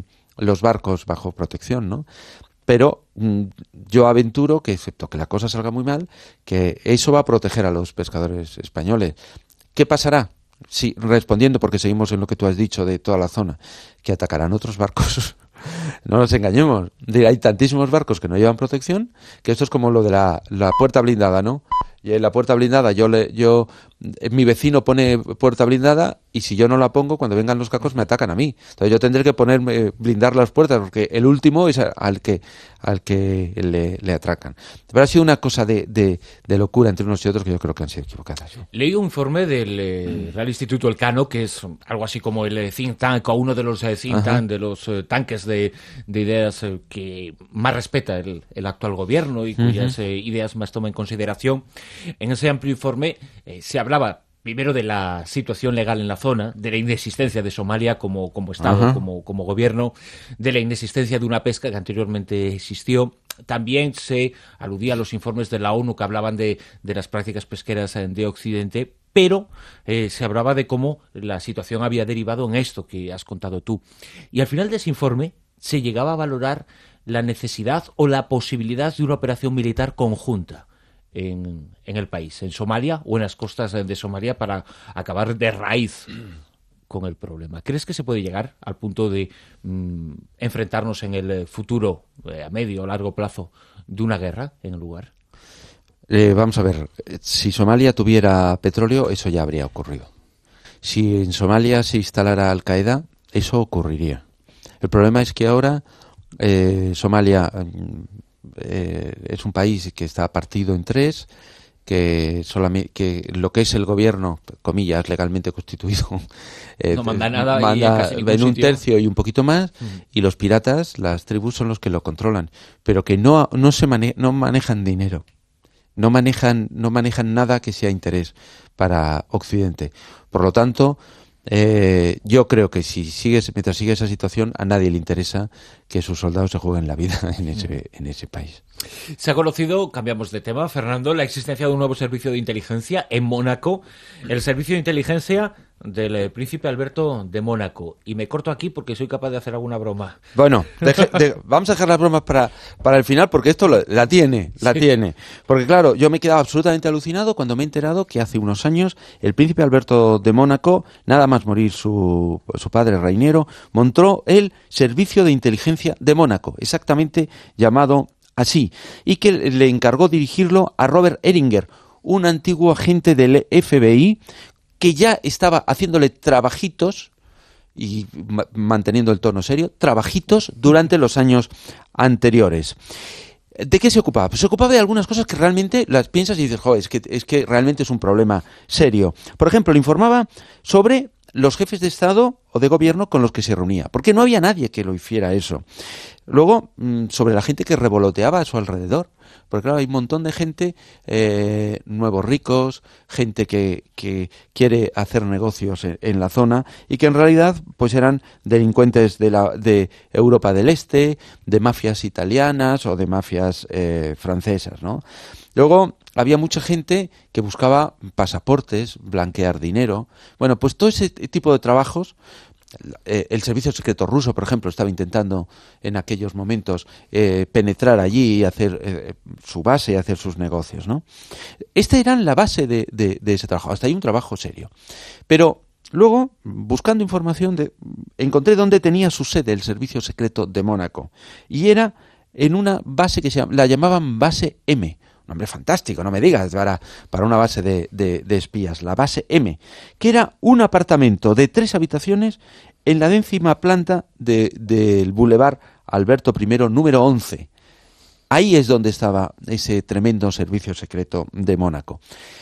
Speaker 5: los barcos bajo protección, ¿no? Pero mm, yo aventuro que, excepto que la cosa salga muy mal, que eso va a proteger a los pescadores españoles. ¿Qué pasará? Sí, respondiendo, porque seguimos en lo que tú has dicho de toda la zona, que atacarán otros barcos. No nos engañemos. Hay tantísimos barcos que no llevan protección que esto es como lo de la, la puerta blindada, ¿no? Y en la puerta blindada, yo le, yo, mi vecino pone puerta blindada y si yo no la pongo, cuando vengan los cacos me atacan a mí. Entonces yo tendré que ponerme, blindar las puertas porque el último es al que, al que le, le atracan. Pero ha sido una cosa de, de, de locura entre unos y otros que yo creo que han sido equivocadas.
Speaker 1: Leí un informe del eh, Real Instituto Elcano, que es algo así como el think tank o uno de los eh, think tank, de los eh, tanques de, de ideas eh, que más respeta el, el actual gobierno y cuyas uh-huh. eh, ideas más toma en consideración. En ese amplio informe eh, se hablaba primero de la situación legal en la zona, de la inexistencia de Somalia como, como Estado, uh-huh. como, como gobierno, de la inexistencia de una pesca que anteriormente existió. También se aludía a los informes de la ONU que hablaban de, de las prácticas pesqueras de Occidente, pero eh, se hablaba de cómo la situación había derivado en esto que has contado tú. Y al final de ese informe se llegaba a valorar la necesidad o la posibilidad de una operación militar conjunta en, en el país, en Somalia o en las costas de Somalia, para acabar de raíz con el problema. ¿Crees que se puede llegar al punto de mmm, enfrentarnos en el futuro, eh, a medio o largo plazo, de una guerra en el lugar?
Speaker 5: Eh, vamos a ver, si Somalia tuviera petróleo, eso ya habría ocurrido. Si en Somalia se instalara Al-Qaeda, eso ocurriría. El problema es que ahora eh, Somalia eh, es un país que está partido en tres, que solamente que lo que es el gobierno, comillas, legalmente constituido, eh,
Speaker 1: no manda nada,
Speaker 5: manda
Speaker 1: y en, casi
Speaker 5: en un
Speaker 1: sitio.
Speaker 5: tercio y un poquito más, uh-huh. y los piratas, las tribus, son los que lo controlan, pero que no no se mane- no manejan dinero, no manejan no manejan nada que sea interés para Occidente. Por lo tanto, Eh, yo creo que si sigues, mientras sigue esa situación, a nadie le interesa que sus soldados se jueguen la vida en ese, en ese país.
Speaker 1: Se ha conocido, cambiamos de tema, Fernando, la existencia de un nuevo servicio de inteligencia en Mónaco, el servicio de inteligencia del eh, príncipe Alberto de Mónaco. Y me corto aquí porque soy capaz de hacer alguna broma.
Speaker 5: Bueno, deje, de, vamos a dejar las bromas para, para el final, porque esto lo, la tiene, la sí. tiene. Porque claro, yo me he quedado absolutamente alucinado cuando me he enterado que hace unos años el príncipe Alberto de Mónaco, nada más morir su, su padre Reinero, montó el servicio de inteligencia de Mónaco, exactamente llamado así, y que le encargó dirigirlo a Robert Eringer, un antiguo agente del F B I que ya estaba haciéndole trabajitos y ma- manteniendo el tono serio, trabajitos durante los años anteriores. ¿De qué se ocupaba? Pues se ocupaba de algunas cosas que realmente las piensas y dices, joder, es que, es que realmente es un problema serio. Por ejemplo, le informaba sobre los jefes de Estado o de gobierno con los que se reunía, porque no había nadie que lo hiciera eso. Luego, sobre la gente que revoloteaba a su alrededor, porque claro, hay un montón de gente, eh, nuevos ricos, gente que, que quiere hacer negocios en, en la zona y que en realidad pues eran delincuentes de, la, de Europa del Este, de mafias italianas o de mafias eh, francesas, ¿no? Luego había mucha gente que buscaba pasaportes, blanquear dinero. Bueno, pues todo ese tipo de trabajos, eh, el servicio secreto ruso, por ejemplo, estaba intentando en aquellos momentos eh, penetrar allí y hacer eh, su base y hacer sus negocios, ¿no? Esta era la base de, de, de ese trabajo. Hasta ahí un trabajo serio. Pero luego, buscando información, de, encontré dónde tenía su sede el servicio secreto de Mónaco. Y era en una base que se llama, la llamaban base M. Un nombre fantástico, no me digas, para, para una base de, de, de espías, la base M, que era un apartamento de tres habitaciones en la décima planta de, del Boulevard Alberto primero, número once. Ahí es donde estaba ese tremendo servicio secreto de Mónaco.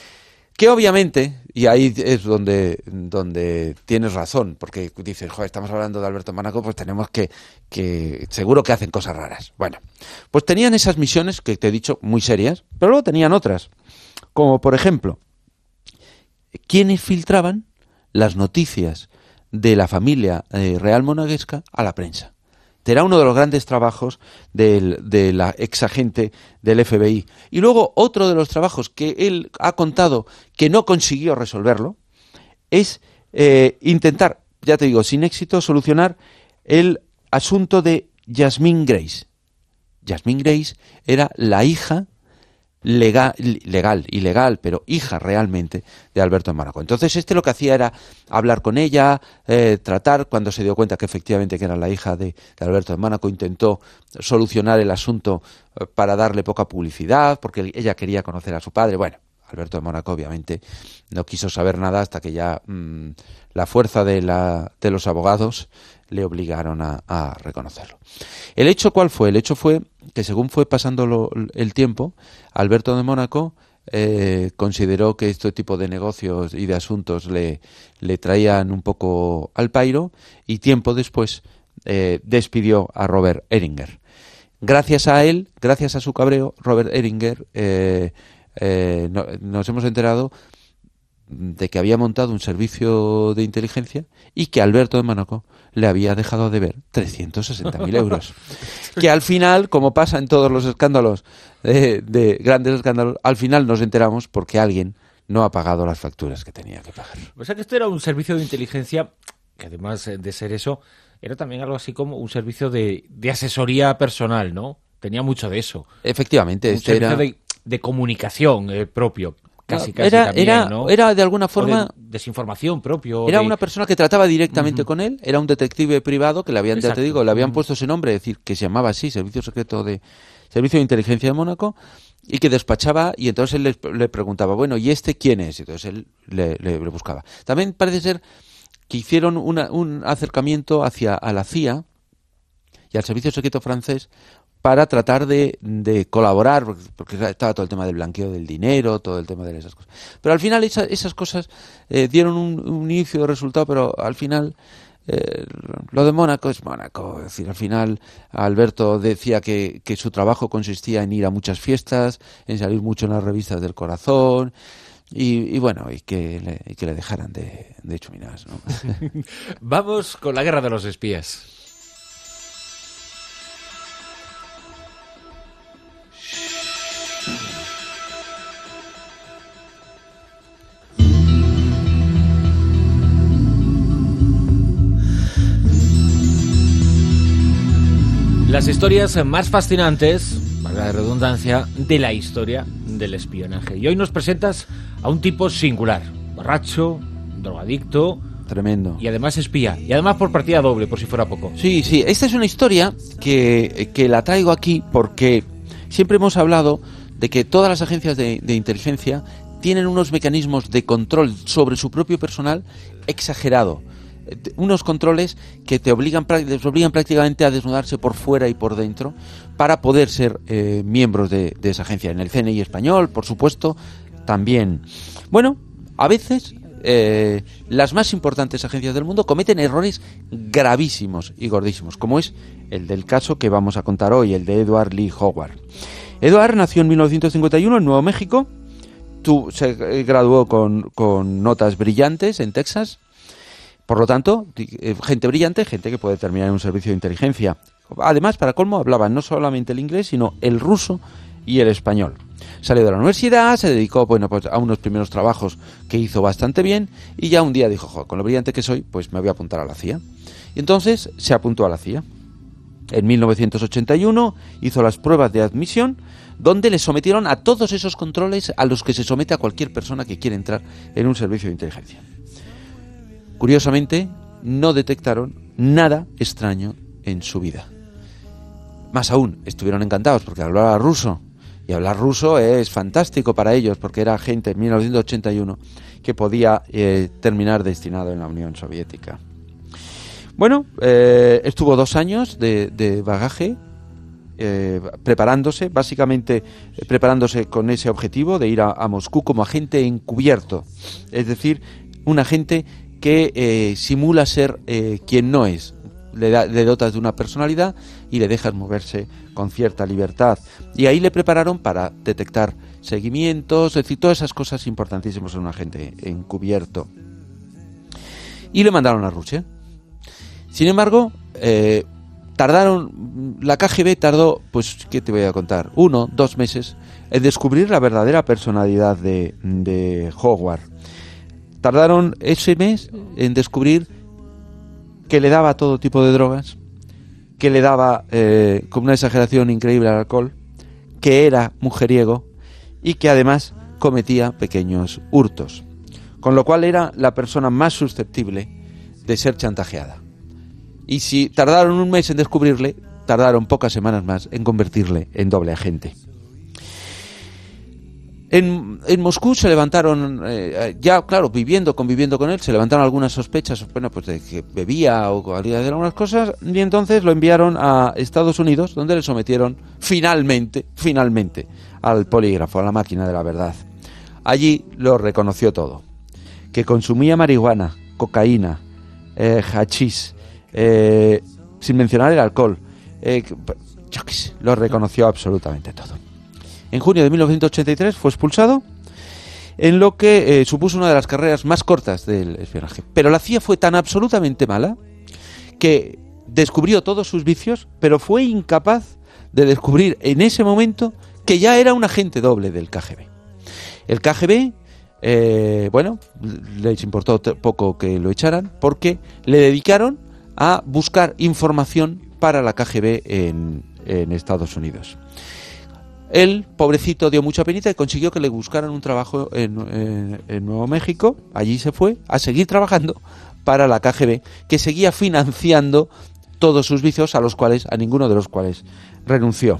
Speaker 5: Que obviamente, y ahí es donde, donde tienes razón, porque dices, joder, estamos hablando de Alberto Mónaco, pues tenemos que, que, seguro que hacen cosas raras. Bueno, pues tenían esas misiones, que te he dicho, muy serias, pero luego tenían otras, como por ejemplo, quienes filtraban las noticias de la familia eh, real monegasca a la prensa. Era uno de los grandes trabajos del, de la exagente del F B I. Y luego otro de los trabajos que él ha contado que no consiguió resolverlo es eh, intentar, ya te digo, sin éxito, solucionar el asunto de Jasmine Grace. Jasmine Grace era la hija legal, legal, ilegal, pero hija realmente de Alberto de Mónaco. Entonces este lo que hacía era hablar con ella, eh, tratar, cuando se dio cuenta que efectivamente que era la hija de, de Alberto de Mónaco, intentó solucionar el asunto eh, para darle poca publicidad, porque ella quería conocer a su padre. Bueno, Alberto de Mónaco obviamente no quiso saber nada hasta que ya mmm, la fuerza de, la, de los abogados le obligaron a, a reconocerlo. ¿El hecho cuál fue? El hecho fue que según fue pasando lo, el tiempo, Alberto de Mónaco eh, consideró que este tipo de negocios y de asuntos le, le traían un poco al pairo y tiempo después eh, despidió a Robert Eringer. Gracias a él, gracias a su cabreo, Robert Eringer, eh, eh, no, nos hemos enterado de que había montado un servicio de inteligencia y que Alberto de Mónaco le había dejado de ver trescientos sesenta mil euros. Que al final, como pasa en todos los escándalos, de, de grandes escándalos, al final nos enteramos porque alguien no ha pagado las facturas que tenía que pagar.
Speaker 1: O sea que esto era un servicio de inteligencia que, además de ser eso, era también algo así como un servicio de, de asesoría personal, ¿no? Tenía mucho de eso.
Speaker 5: Efectivamente.
Speaker 1: Un
Speaker 5: este
Speaker 1: servicio
Speaker 5: era...
Speaker 1: de, de comunicación eh, propio. Casi, casi
Speaker 5: era,
Speaker 1: también,
Speaker 5: era,
Speaker 1: ¿no?
Speaker 5: era de alguna forma...
Speaker 1: De, desinformación propio.
Speaker 5: Era
Speaker 1: de...
Speaker 5: una persona que trataba directamente uh-huh. con él, era un detective privado que le habían,
Speaker 1: Exacto.
Speaker 5: ya te digo, le habían
Speaker 1: uh-huh.
Speaker 5: puesto ese nombre, es decir, que se llamaba así, Servicio Secreto de Servicio de Inteligencia de Mónaco, y que despachaba, y entonces él le, le preguntaba, bueno, ¿y este quién es? Y entonces él le, le, le buscaba. También parece ser que hicieron una, un acercamiento hacia a la C I A y al Servicio Secreto francés para tratar de, de colaborar, porque estaba todo el tema del blanqueo del dinero, todo el tema de esas cosas. Pero al final esa, esas cosas eh, dieron un, un inicio de resultado, pero al final eh, lo de Mónaco es Mónaco. Es decir, al final Alberto decía que, que su trabajo consistía en ir a muchas fiestas, en salir mucho en las revistas del corazón, y, y bueno, y que le, y que le dejaran de, de chuminas, ¿no?
Speaker 1: Vamos con la guerra de los espías. Las historias más fascinantes, para la redundancia, de la historia del espionaje. Y hoy nos presentas a un tipo singular, borracho, drogadicto...
Speaker 5: Tremendo.
Speaker 1: Y además espía, y además por partida doble, por si fuera poco.
Speaker 5: Sí, sí, esta es una historia que, que la traigo aquí porque siempre hemos hablado de que todas las agencias de, de inteligencia tienen unos mecanismos de control sobre su propio personal exagerado. Unos controles que te obligan, te obligan prácticamente a desnudarse por fuera y por dentro para poder ser eh, miembros de, de esa agencia. En el C N I español, por supuesto, también. Bueno, a veces eh, las más importantes agencias del mundo cometen errores gravísimos y gordísimos, como es el del caso que vamos a contar hoy, el de Edward Lee Howard. Edward nació en mil novecientos cincuenta y uno en Nuevo México, tu, se graduó con, con notas brillantes en Texas. Por lo tanto, gente brillante, gente que puede terminar en un servicio de inteligencia. Además, para colmo, hablaba no solamente el inglés, sino el ruso y el español. Salió de la universidad, se dedicó bueno, pues, a unos primeros trabajos que hizo bastante bien, y ya un día dijo, joder, con lo brillante que soy, pues me voy a apuntar a la C I A. Y entonces se apuntó a la C I A. En mil novecientos ochenta y uno hizo las pruebas de admisión, donde le sometieron a todos esos controles a los que se somete a cualquier persona que quiere entrar en un servicio de inteligencia. Curiosamente, no detectaron nada extraño en su vida. Más aún, estuvieron encantados porque hablaba ruso. Y hablar ruso es fantástico para ellos porque era gente en mil novecientos ochenta y uno que podía eh, terminar destinado en la Unión Soviética. Bueno, eh, estuvo dos años de, de bagaje eh, preparándose, básicamente eh, preparándose con ese objetivo de ir a, a Moscú como agente encubierto. Es decir, un agente que eh, simula ser eh, quien no es. Le, da, le dotas de una personalidad y le dejas moverse con cierta libertad. Y ahí le prepararon para detectar seguimientos, es decir, todas esas cosas importantísimas en un agente encubierto. Y le mandaron a Rusia. Sin embargo, eh, tardaron, la K G B tardó, pues, ¿qué te voy a contar? Uno, dos meses en descubrir la verdadera personalidad de, de Howard. Tardaron ese mes en descubrir que le daba todo tipo de drogas, que le daba eh, con una exageración increíble al alcohol, que era mujeriego y que además cometía pequeños hurtos, con lo cual era la persona más susceptible de ser chantajeada. Y si tardaron un mes en descubrirle, tardaron pocas semanas más en convertirle en doble agente. En, en Moscú se levantaron, eh, ya claro, viviendo, conviviendo con él, se levantaron algunas sospechas, bueno, pues de que bebía o había de algunas cosas, y entonces lo enviaron a Estados Unidos, donde le sometieron finalmente, finalmente, al polígrafo, a la máquina de la verdad. Allí lo reconoció todo, que consumía marihuana, cocaína, eh, hachís, eh, sin mencionar el alcohol, eh, yo qué sé, lo reconoció absolutamente todo. En junio de mil novecientos ochenta y tres fue expulsado, en lo que eh, supuso una de las carreras más cortas del espionaje. Pero la C I A fue tan absolutamente mala que descubrió todos sus vicios, pero fue incapaz de descubrir en ese momento que ya era un agente doble del K G B. El K G B eh, bueno, les importó t- poco que lo echaran, porque le dedicaron a buscar información para la K G B en, en Estados Unidos. Él, pobrecito, dio mucha penita y consiguió que le buscaran un trabajo en, en, en Nuevo México. Allí se fue a seguir trabajando para la K G B, que seguía financiando todos sus vicios, a los cuales, a ninguno de los cuales renunció.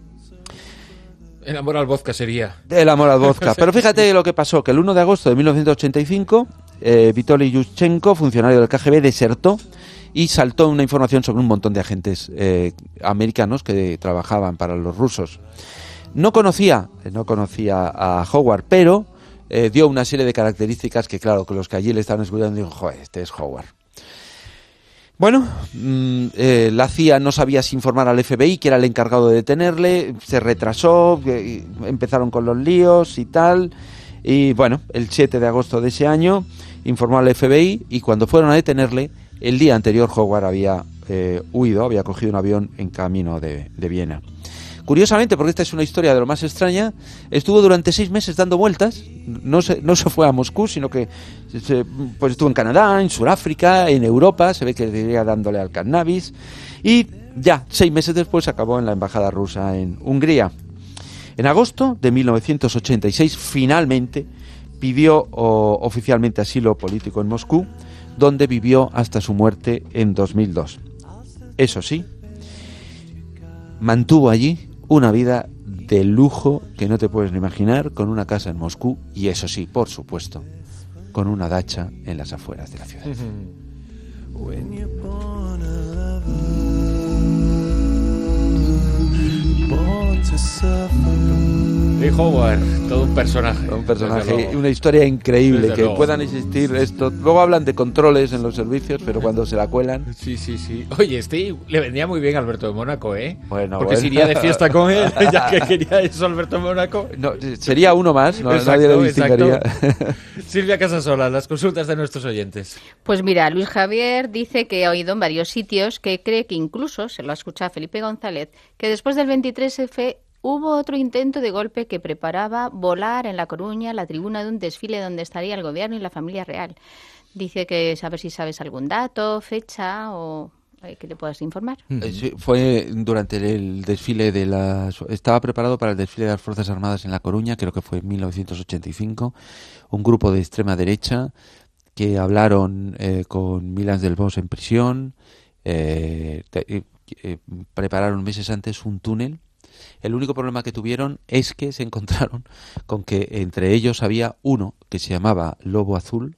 Speaker 1: El amor al vodka sería.
Speaker 5: El amor al vodka. Pero fíjate lo que pasó, que el uno de agosto de mil novecientos ochenta y cinco, eh, Vitoly Yushchenko, funcionario del K G B, desertó y saltó una información sobre un montón de agentes eh, americanos que trabajaban para los rusos. No conocía, no conocía a Howard, pero eh, dio una serie de características que, claro, que los que allí le estaban escuchando dijeron, joder, este es Howard. Bueno, mmm, eh, la C I A no sabía si informar al F B I, que era el encargado de detenerle, se retrasó, eh, empezaron con los líos y tal, y bueno, el siete de agosto de ese año informó al F B I, y cuando fueron a detenerle, el día anterior Howard había eh, huido, había cogido un avión en camino de, de Viena. Curiosamente, porque esta es una historia de lo más extraña, estuvo durante seis meses dando vueltas, no se, no se fue a Moscú, sino que se, pues estuvo en Canadá, en Sudáfrica, en Europa, se ve que seguía dándole al cannabis, y ya, seis meses después acabó en la embajada rusa en Hungría. En agosto de mil novecientos ochenta y seis, finalmente, pidió oh, oficialmente asilo político en Moscú, donde vivió hasta su muerte en dos mil dos. Eso sí, mantuvo allí una vida de lujo que no te puedes ni imaginar, con una casa en Moscú y, eso sí, por supuesto, con una dacha en las afueras de la ciudad.
Speaker 1: Lee Howard, todo un personaje.
Speaker 5: Un personaje, una historia increíble,
Speaker 1: desde
Speaker 5: que
Speaker 1: luego.
Speaker 5: Puedan existir esto. Luego hablan de controles en los servicios, pero cuando se la cuelan...
Speaker 1: Sí, sí, sí. Oye, este le vendría muy bien a Alberto de Mónaco, ¿eh?
Speaker 5: Bueno,
Speaker 1: Porque
Speaker 5: bueno.
Speaker 1: se iría de fiesta con él, ya que quería eso Alberto de Mónaco.
Speaker 5: No, sería uno más, no,
Speaker 1: Exacto,
Speaker 5: nadie lo distinguiría.
Speaker 1: exacto. Silvia Casasola, las consultas de nuestros oyentes.
Speaker 4: Pues mira, Luis Javier dice que ha oído en varios sitios que cree que incluso, se lo ha escuchado a Felipe González, que después del veintitrés efe hubo otro intento de golpe que preparaba volar en La Coruña la tribuna de un desfile donde estaría el gobierno y la familia real. Dice que a ver si sabes algún dato, fecha o eh, que te puedas informar.
Speaker 5: Eh, sí, fue durante el desfile de las... Estaba preparado para el desfile de las Fuerzas Armadas en La Coruña, creo que fue en mil novecientos ochenta y cinco, un grupo de extrema derecha que hablaron eh, con Milans del Bosch en prisión, eh, te, eh, prepararon meses antes un túnel. El único problema que tuvieron es que se encontraron con que entre ellos había uno que se llamaba Lobo Azul,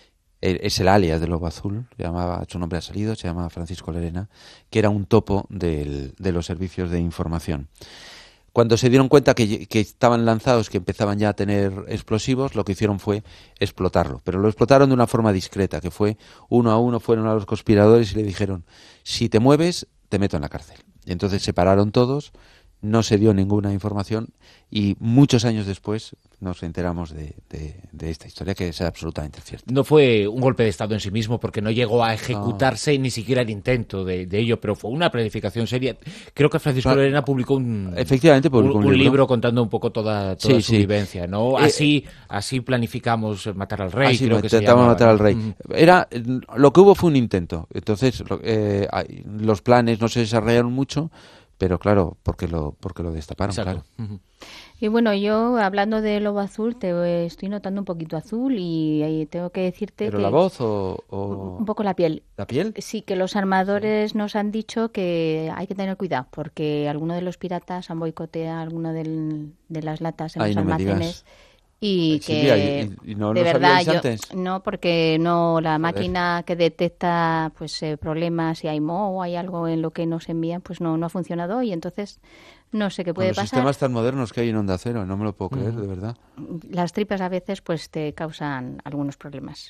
Speaker 5: es el alias de Lobo Azul, se llamaba, su nombre ha salido, se llama Francisco Lerena, que era un topo del, de los servicios de información. Cuando se dieron cuenta que, que estaban lanzados, que empezaban ya a tener explosivos, lo que hicieron fue explotarlo. Pero lo explotaron de una forma discreta, que fue uno a uno, fueron a los conspiradores y le dijeron, si te mueves, te meto en la cárcel. Y entonces se pararon todos, no se dio ninguna información y muchos años después nos enteramos de, de, de esta historia, que es absolutamente cierta.
Speaker 1: No fue un golpe de Estado en sí mismo, porque no llegó a ejecutarse no. ni siquiera el intento de, de ello, pero fue una planificación seria. Creo que Francisco claro. Lerena publicó un,
Speaker 5: Efectivamente, publicó un,
Speaker 1: un, un libro.
Speaker 5: libro
Speaker 1: contando un poco toda, toda
Speaker 5: sí,
Speaker 1: su
Speaker 5: sí.
Speaker 1: vivencia, ¿no? Así, eh, así planificamos matar al rey.
Speaker 5: Así
Speaker 1: creo que se
Speaker 5: intentamos matar al rey.
Speaker 1: Mm.
Speaker 5: Era, lo que hubo fue un intento. Entonces, eh, los planes no se desarrollaron mucho, pero claro, porque lo porque lo destaparon,
Speaker 1: Exacto.
Speaker 5: claro.
Speaker 1: Uh-huh.
Speaker 4: Y bueno, yo hablando de Lobo Azul, te estoy notando un poquito azul y, y tengo que decirte
Speaker 5: ¿Pero
Speaker 4: que
Speaker 5: la voz o, o...?
Speaker 4: Un poco la piel.
Speaker 5: ¿La piel?
Speaker 4: Sí, que los armadores sí. nos han dicho que hay que tener cuidado, porque algunos de los piratas han boicoteado alguna del, de las latas en
Speaker 5: Ay,
Speaker 4: los
Speaker 5: no
Speaker 4: almacenes. Y
Speaker 5: Ay,
Speaker 4: que
Speaker 5: Silvia, ¿y, y no,
Speaker 4: de
Speaker 5: no
Speaker 4: verdad yo,
Speaker 5: antes?
Speaker 4: no, porque no la
Speaker 5: Joder.
Speaker 4: máquina que detecta pues eh, problemas, si hay moho o hay algo en lo que nos envían, pues no no ha funcionado y entonces no sé qué puede
Speaker 5: Con los
Speaker 4: pasar.
Speaker 5: sistemas tan modernos que hay en Onda Cero, no me lo puedo creer, uh-huh. de verdad.
Speaker 4: Las tripas a veces pues te causan algunos problemas.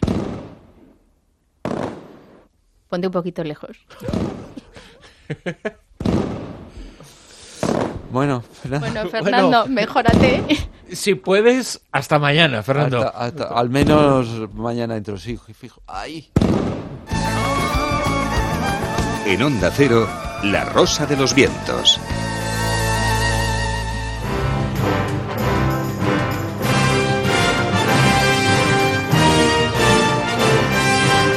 Speaker 4: Ponte un poquito lejos.
Speaker 5: Bueno, Fernando.
Speaker 4: Bueno, Fernando, bueno, mejórate.
Speaker 1: Si puedes, hasta mañana, Fernando.
Speaker 5: Hasta, hasta, al menos mañana dentro, sí, fijo. ¡Ay!
Speaker 2: En Onda Cero, La Rosa de los Vientos.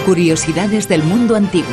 Speaker 6: Curiosidades del mundo antiguo.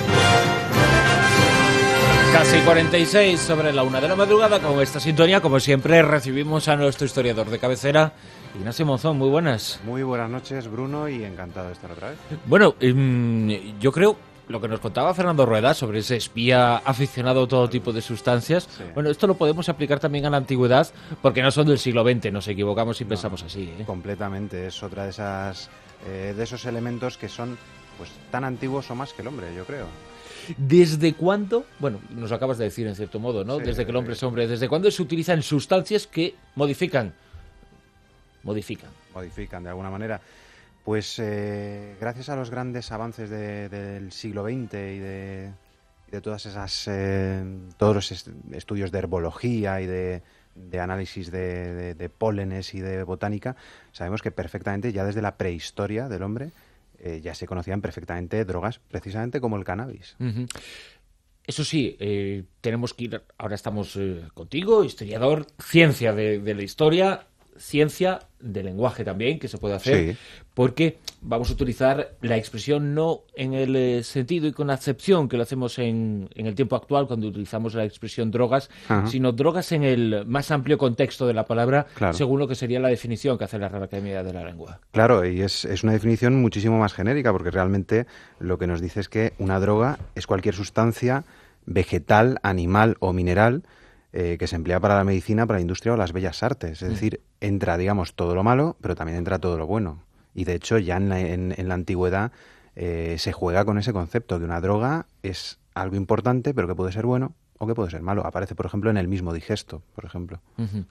Speaker 1: Casi cuarenta y seis sobre la una de la madrugada. Con esta sintonía, como siempre, recibimos a nuestro historiador de cabecera, Ignacio Monzón. Muy buenas.
Speaker 8: Muy buenas noches, Bruno, y encantado de estar otra vez.
Speaker 1: Bueno, eh, yo creo lo que nos contaba Fernando Rueda sobre ese espía aficionado a todo tipo de sustancias. Sí. Bueno, esto lo podemos aplicar también a la antigüedad, porque no son del siglo veinte, nos equivocamos y no, pensamos así, ¿eh?
Speaker 8: Completamente, es otra de esas eh, de esos elementos que son pues tan antiguos o más que el hombre, yo creo.
Speaker 1: ¿Desde cuándo? Bueno, nos acabas de decir en cierto modo, ¿no? Sí, desde que el hombre es hombre. ¿Desde cuándo se utilizan sustancias que modifican? Modifican.
Speaker 8: Modifican, de alguna manera. Pues eh, gracias a los grandes avances de, del siglo veinte y de, de todas esas, eh, todos los est- estudios de herbología y de, de análisis de, de, de pólenes y de botánica, sabemos que perfectamente ya desde la prehistoria del hombre Eh, ya se conocían perfectamente drogas, precisamente como el cannabis.
Speaker 1: Uh-huh. Eso sí, eh, tenemos que ir, ahora estamos eh, contigo, historiador, ciencia de, de la historia, ciencia de lenguaje también, que se puede hacer, sí. Porque vamos a utilizar la expresión no en el eh, sentido y con acepción que lo hacemos en, en el tiempo actual cuando utilizamos la expresión drogas, uh-huh. sino drogas en el más amplio contexto de la palabra, claro. Según lo que sería la definición que hace la Real Academia de la Lengua.
Speaker 8: Claro, y es, es una definición muchísimo más genérica, porque realmente lo que nos dice es que una droga es cualquier sustancia vegetal, animal o mineral Eh, que se emplea para la medicina, para la industria o las bellas artes. Es decir, entra, digamos, todo lo malo, pero también entra todo lo bueno. Y de hecho, ya en la, en, en la antigüedad eh, se juega con ese concepto, que una droga es algo importante, pero que puede ser bueno o que puede ser malo. Aparece, por ejemplo, en el mismo digesto, por ejemplo.
Speaker 1: Uh-huh.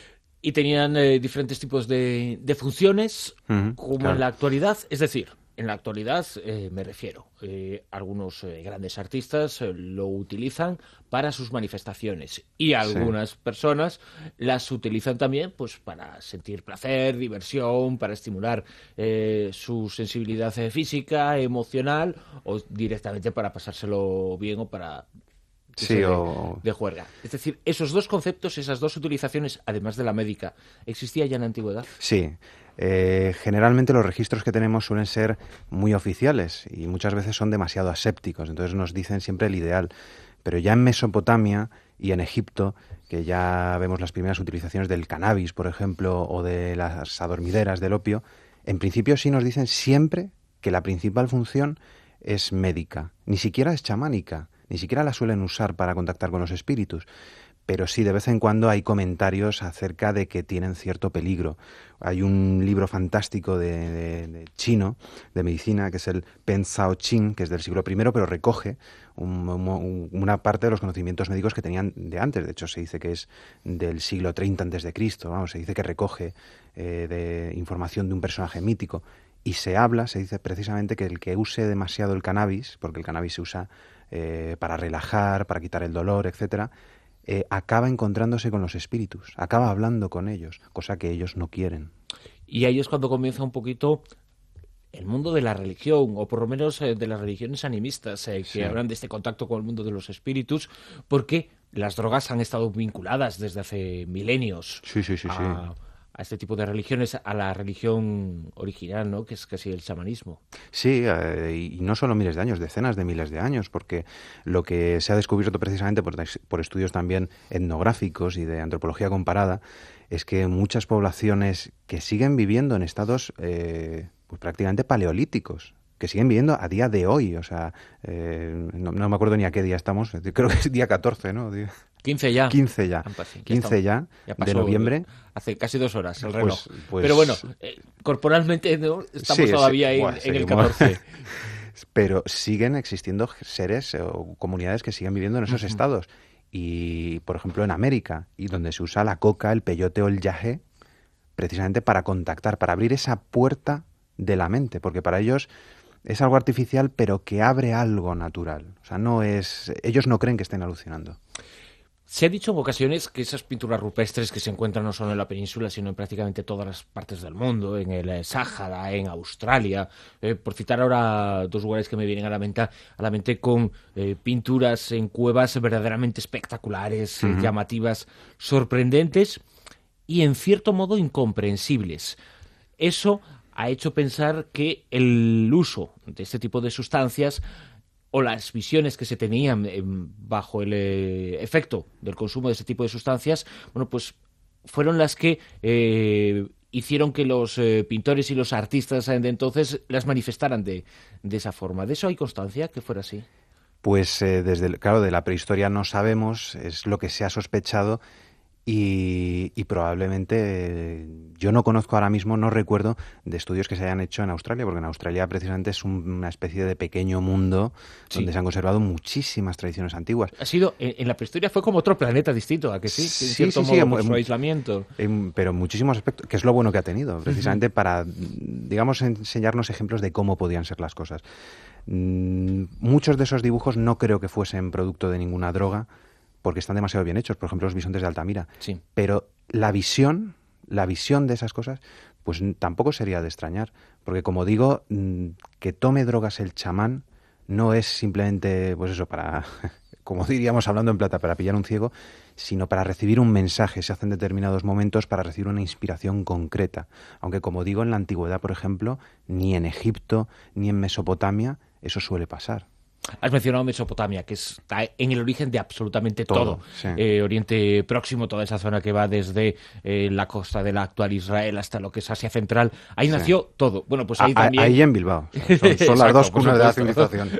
Speaker 1: Y tenían eh, diferentes tipos de, de funciones, uh-huh, como claro. En la actualidad, es decir, en la actualidad eh, me refiero, eh, algunos eh, grandes artistas eh, lo utilizan para sus manifestaciones y algunas sí. personas las utilizan también pues para sentir placer, diversión, para estimular eh, su sensibilidad física, emocional o directamente para pasárselo bien o para...
Speaker 8: Sí,
Speaker 1: de,
Speaker 8: o...
Speaker 1: de juerga. Es decir, esos dos conceptos, esas dos utilizaciones, además de la médica, ¿existía ya en la antigüedad?
Speaker 8: Sí. Eh, generalmente los registros que tenemos suelen ser muy oficiales y muchas veces son demasiado asépticos, entonces nos dicen siempre el ideal. Pero ya en Mesopotamia y en Egipto, que ya vemos las primeras utilizaciones del cannabis, por ejemplo, o de las adormideras del opio, en principio sí nos dicen siempre que la principal función es médica, ni siquiera es chamánica. Ni siquiera la suelen usar para contactar con los espíritus, pero sí de vez en cuando hay comentarios acerca de que tienen cierto peligro. Hay un libro fantástico de, de, de chino, de medicina, que es el Pen Sao Chin, que es del siglo primero, pero recoge un, un, una parte de los conocimientos médicos que tenían de antes. De hecho, se dice que es del siglo treinta antes de Cristo. Vamos, se dice que recoge eh, de información de un personaje mítico. Y se habla, se dice precisamente que el que use demasiado el cannabis, porque el cannabis se usa Eh, para relajar, para quitar el dolor, etcétera, eh, acaba encontrándose con los espíritus, acaba hablando con ellos, cosa que ellos no quieren.
Speaker 1: Y ahí es cuando comienza un poquito el mundo de la religión, o por lo menos eh, de las religiones animistas, eh, que sí. hablan de este contacto con el mundo de los espíritus, porque las drogas han estado vinculadas desde hace milenios
Speaker 8: sí, sí, sí,
Speaker 1: a,
Speaker 8: sí.
Speaker 1: a este tipo de religiones, a la religión original, ¿no? Que es casi el chamanismo.
Speaker 8: Sí, eh, y no solo miles de años, decenas de miles de años, porque lo que se ha descubierto precisamente por, por estudios también etnográficos y de antropología comparada es que muchas poblaciones que siguen viviendo en estados eh, pues prácticamente paleolíticos, que siguen viviendo a día de hoy, o sea, eh, no, no me acuerdo ni a qué día estamos, creo que es día catorce, ¿no?
Speaker 1: quince ya.
Speaker 8: quince ya. quince ya, ya pasó, de noviembre.
Speaker 1: Hace casi dos horas el reloj.
Speaker 8: Pues, pues,
Speaker 1: Pero bueno, eh, corporalmente ¿no? estamos
Speaker 8: sí,
Speaker 1: todavía
Speaker 8: sí,
Speaker 1: en,
Speaker 8: bueno,
Speaker 1: en el catorce.
Speaker 8: Pero siguen existiendo seres o comunidades que siguen viviendo en esos uh-huh. estados. Y, por ejemplo, en América, y donde se usa la coca, el peyote o el yagé, precisamente para contactar, para abrir esa puerta de la mente, porque para ellos es algo artificial, pero que abre algo natural. O sea, no es... Ellos no creen que estén alucinando.
Speaker 1: Se ha dicho en ocasiones que esas pinturas rupestres que se encuentran no solo en la península, sino en prácticamente todas las partes del mundo, en el Sáhara, en Australia, eh, por citar ahora dos lugares que me vienen a la mente, a la mente con eh, pinturas en cuevas verdaderamente espectaculares, uh-huh. eh, llamativas, sorprendentes y en cierto modo incomprensibles. Eso ha hecho pensar que el uso de este tipo de sustancias o las visiones que se tenían eh, bajo el eh, efecto del consumo de ese tipo de sustancias, bueno, pues fueron las que eh, hicieron que los eh, pintores y los artistas de entonces las manifestaran de, de esa forma. ¿De eso hay constancia que fuera así?
Speaker 8: Pues eh, desde el, claro, de la prehistoria no sabemos, es lo que se ha sospechado. Y, y probablemente eh, yo no conozco ahora mismo, no recuerdo de estudios que se hayan hecho en Australia, porque en Australia precisamente es un, una especie de pequeño mundo sí. donde se han conservado muchísimas tradiciones antiguas.
Speaker 1: Ha sido, en, en la prehistoria fue como otro planeta distinto, ¿a que sí?
Speaker 8: Sí,
Speaker 1: en cierto
Speaker 8: sí,
Speaker 1: modo,
Speaker 8: sí,
Speaker 1: por
Speaker 8: en,
Speaker 1: su aislamiento.
Speaker 8: En, pero en muchísimos aspectos, que es lo bueno que ha tenido, precisamente uh-huh. para, digamos, enseñarnos ejemplos de cómo podían ser las cosas. Mm, muchos de esos dibujos no creo que fuesen producto de ninguna droga, porque están demasiado bien hechos, por ejemplo los bisontes de Altamira.
Speaker 1: Sí.
Speaker 8: Pero la visión, la visión de esas cosas, pues tampoco sería de extrañar, porque como digo, que tome drogas el chamán no es simplemente, pues eso, para, como diríamos hablando en plata, para pillar un ciego, sino para recibir un mensaje. Se hace en determinados momentos para recibir una inspiración concreta. Aunque como digo, en la antigüedad, por ejemplo, ni en Egipto, ni en Mesopotamia, eso suele pasar.
Speaker 1: Has mencionado Mesopotamia, que está en el origen de absolutamente todo. todo
Speaker 8: sí.
Speaker 1: eh, Oriente Próximo, toda esa zona que va desde eh, la costa de la actual Israel hasta lo que es Asia Central. Ahí sí. nació todo. Bueno, pues ahí
Speaker 8: a,
Speaker 1: también...
Speaker 8: Ahí en Bilbao. O sea, son, son Exacto, las dos cunas de la civilización.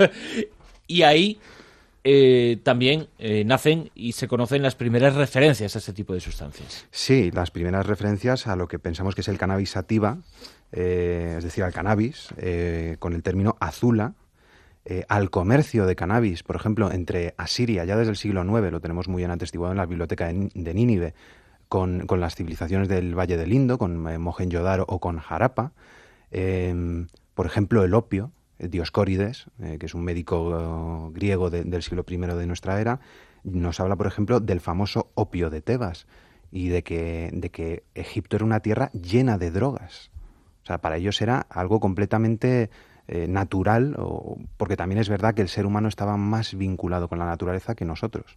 Speaker 1: Y ahí eh, también eh, nacen y se conocen las primeras referencias a este tipo de sustancias.
Speaker 8: Sí, las primeras referencias a lo que pensamos que es el cannabis sativa, eh, es decir, al cannabis, eh, con el término azula. Eh, al comercio de cannabis, por ejemplo, entre Asiria, ya desde el siglo nueve, lo tenemos muy bien atestiguado en la biblioteca de, de Nínive, con, con las civilizaciones del Valle del Indo, con eh, Mohenjo-Daro o con Harappa. Eh, por ejemplo, el opio, eh, Dioscórides, eh, que es un médico eh, griego de, del siglo primero de nuestra era, nos habla, por ejemplo, del famoso opio de Tebas y de que, de que Egipto era una tierra llena de drogas. O sea, para ellos era algo completamente... Eh, natural, o, porque también es verdad que el ser humano estaba más vinculado con la naturaleza que nosotros.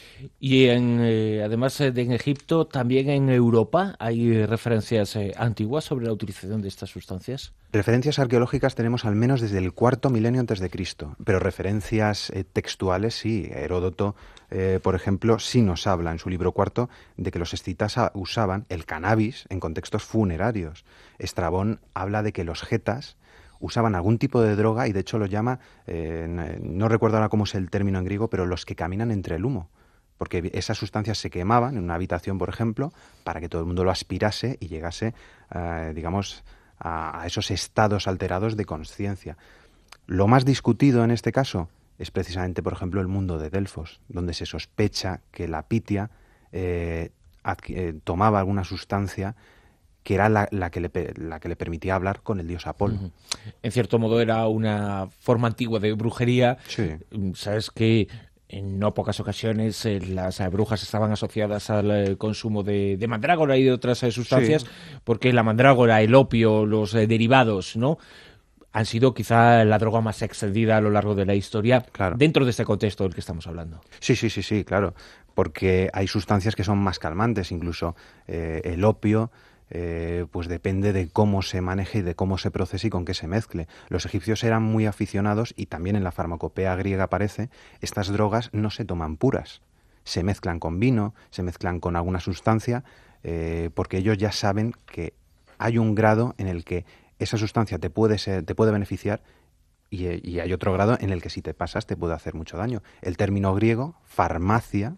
Speaker 1: Y en, eh, además de en Egipto, también en Europa hay referencias eh, antiguas sobre la utilización de estas sustancias.
Speaker 8: Referencias arqueológicas tenemos al menos desde el cuarto milenio antes de Cristo, pero referencias eh, textuales sí. Heródoto, eh, por ejemplo, sí nos habla en su libro cuarto de que los escitas usaban el cannabis en contextos funerarios. Estrabón habla de que los getas usaban algún tipo de droga y de hecho lo llama, eh, no recuerdo ahora cómo es el término en griego, pero los que caminan entre el humo, porque esas sustancias se quemaban en una habitación, por ejemplo, para que todo el mundo lo aspirase y llegase, eh, digamos, a, a esos estados alterados de conciencia. Lo más discutido en este caso es precisamente, por ejemplo, el mundo de Delfos, donde se sospecha que la Pitia eh, adqu- eh, tomaba alguna sustancia que era la, la, que le, la que le permitía hablar con el dios Apolo. Uh-huh.
Speaker 1: En cierto modo era una forma antigua de brujería.
Speaker 8: Sí.
Speaker 1: Sabes que en no pocas ocasiones eh, las eh, brujas estaban asociadas al eh, consumo de, de mandrágora y de otras eh, sustancias, sí. porque la mandrágora, el opio, los eh, derivados, ¿no?, han sido quizá la droga más extendida a lo largo de la historia,
Speaker 8: claro.
Speaker 1: dentro de este contexto del que estamos hablando.
Speaker 8: Sí, sí, sí, sí, claro, porque hay sustancias que son más calmantes, incluso eh, el opio. Eh, pues depende de cómo se maneje y de cómo se procese y con qué se mezcle. Los egipcios eran muy aficionados, y también en la farmacopea griega aparece, estas drogas no se toman puras, se mezclan con vino, se mezclan con alguna sustancia, eh, porque ellos ya saben que hay un grado en el que esa sustancia te puede ser, te puede beneficiar, y, y hay otro grado en el que si te pasas te puede hacer mucho daño. El término griego, farmacia,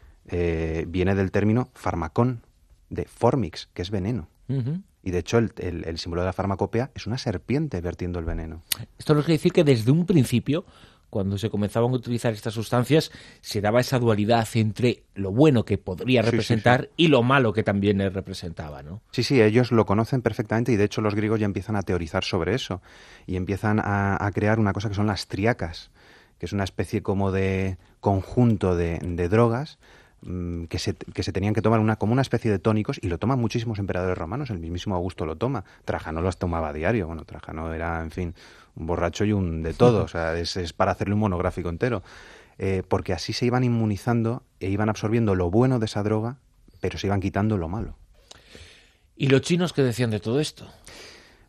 Speaker 8: eh, viene del término farmacón, de formix, que es veneno. Uh-huh. Y de hecho el, el, el símbolo de la farmacopea es una serpiente vertiendo el veneno.
Speaker 1: Esto nos quiere decir que desde un principio, cuando se comenzaban a utilizar estas sustancias, se daba esa dualidad entre lo bueno que podría representar sí, sí, sí. y lo malo que también representaba, ¿no?
Speaker 8: Sí, sí, ellos lo conocen perfectamente, y de hecho los griegos ya empiezan a teorizar sobre eso y empiezan a, a crear una cosa que son las triacas, que es una especie como de conjunto de, de drogas Que se, que se tenían que tomar una, como una especie de tónicos, y lo toman muchísimos emperadores romanos. El mismísimo Augusto lo toma. Trajano los tomaba a diario. Bueno, Trajano era, en fin, un borracho y un de todo. O sea, es, es para hacerle un monográfico entero. Eh, porque así se iban inmunizando e iban absorbiendo lo bueno de esa droga, pero se iban quitando lo malo.
Speaker 1: ¿Y los chinos qué decían de todo esto?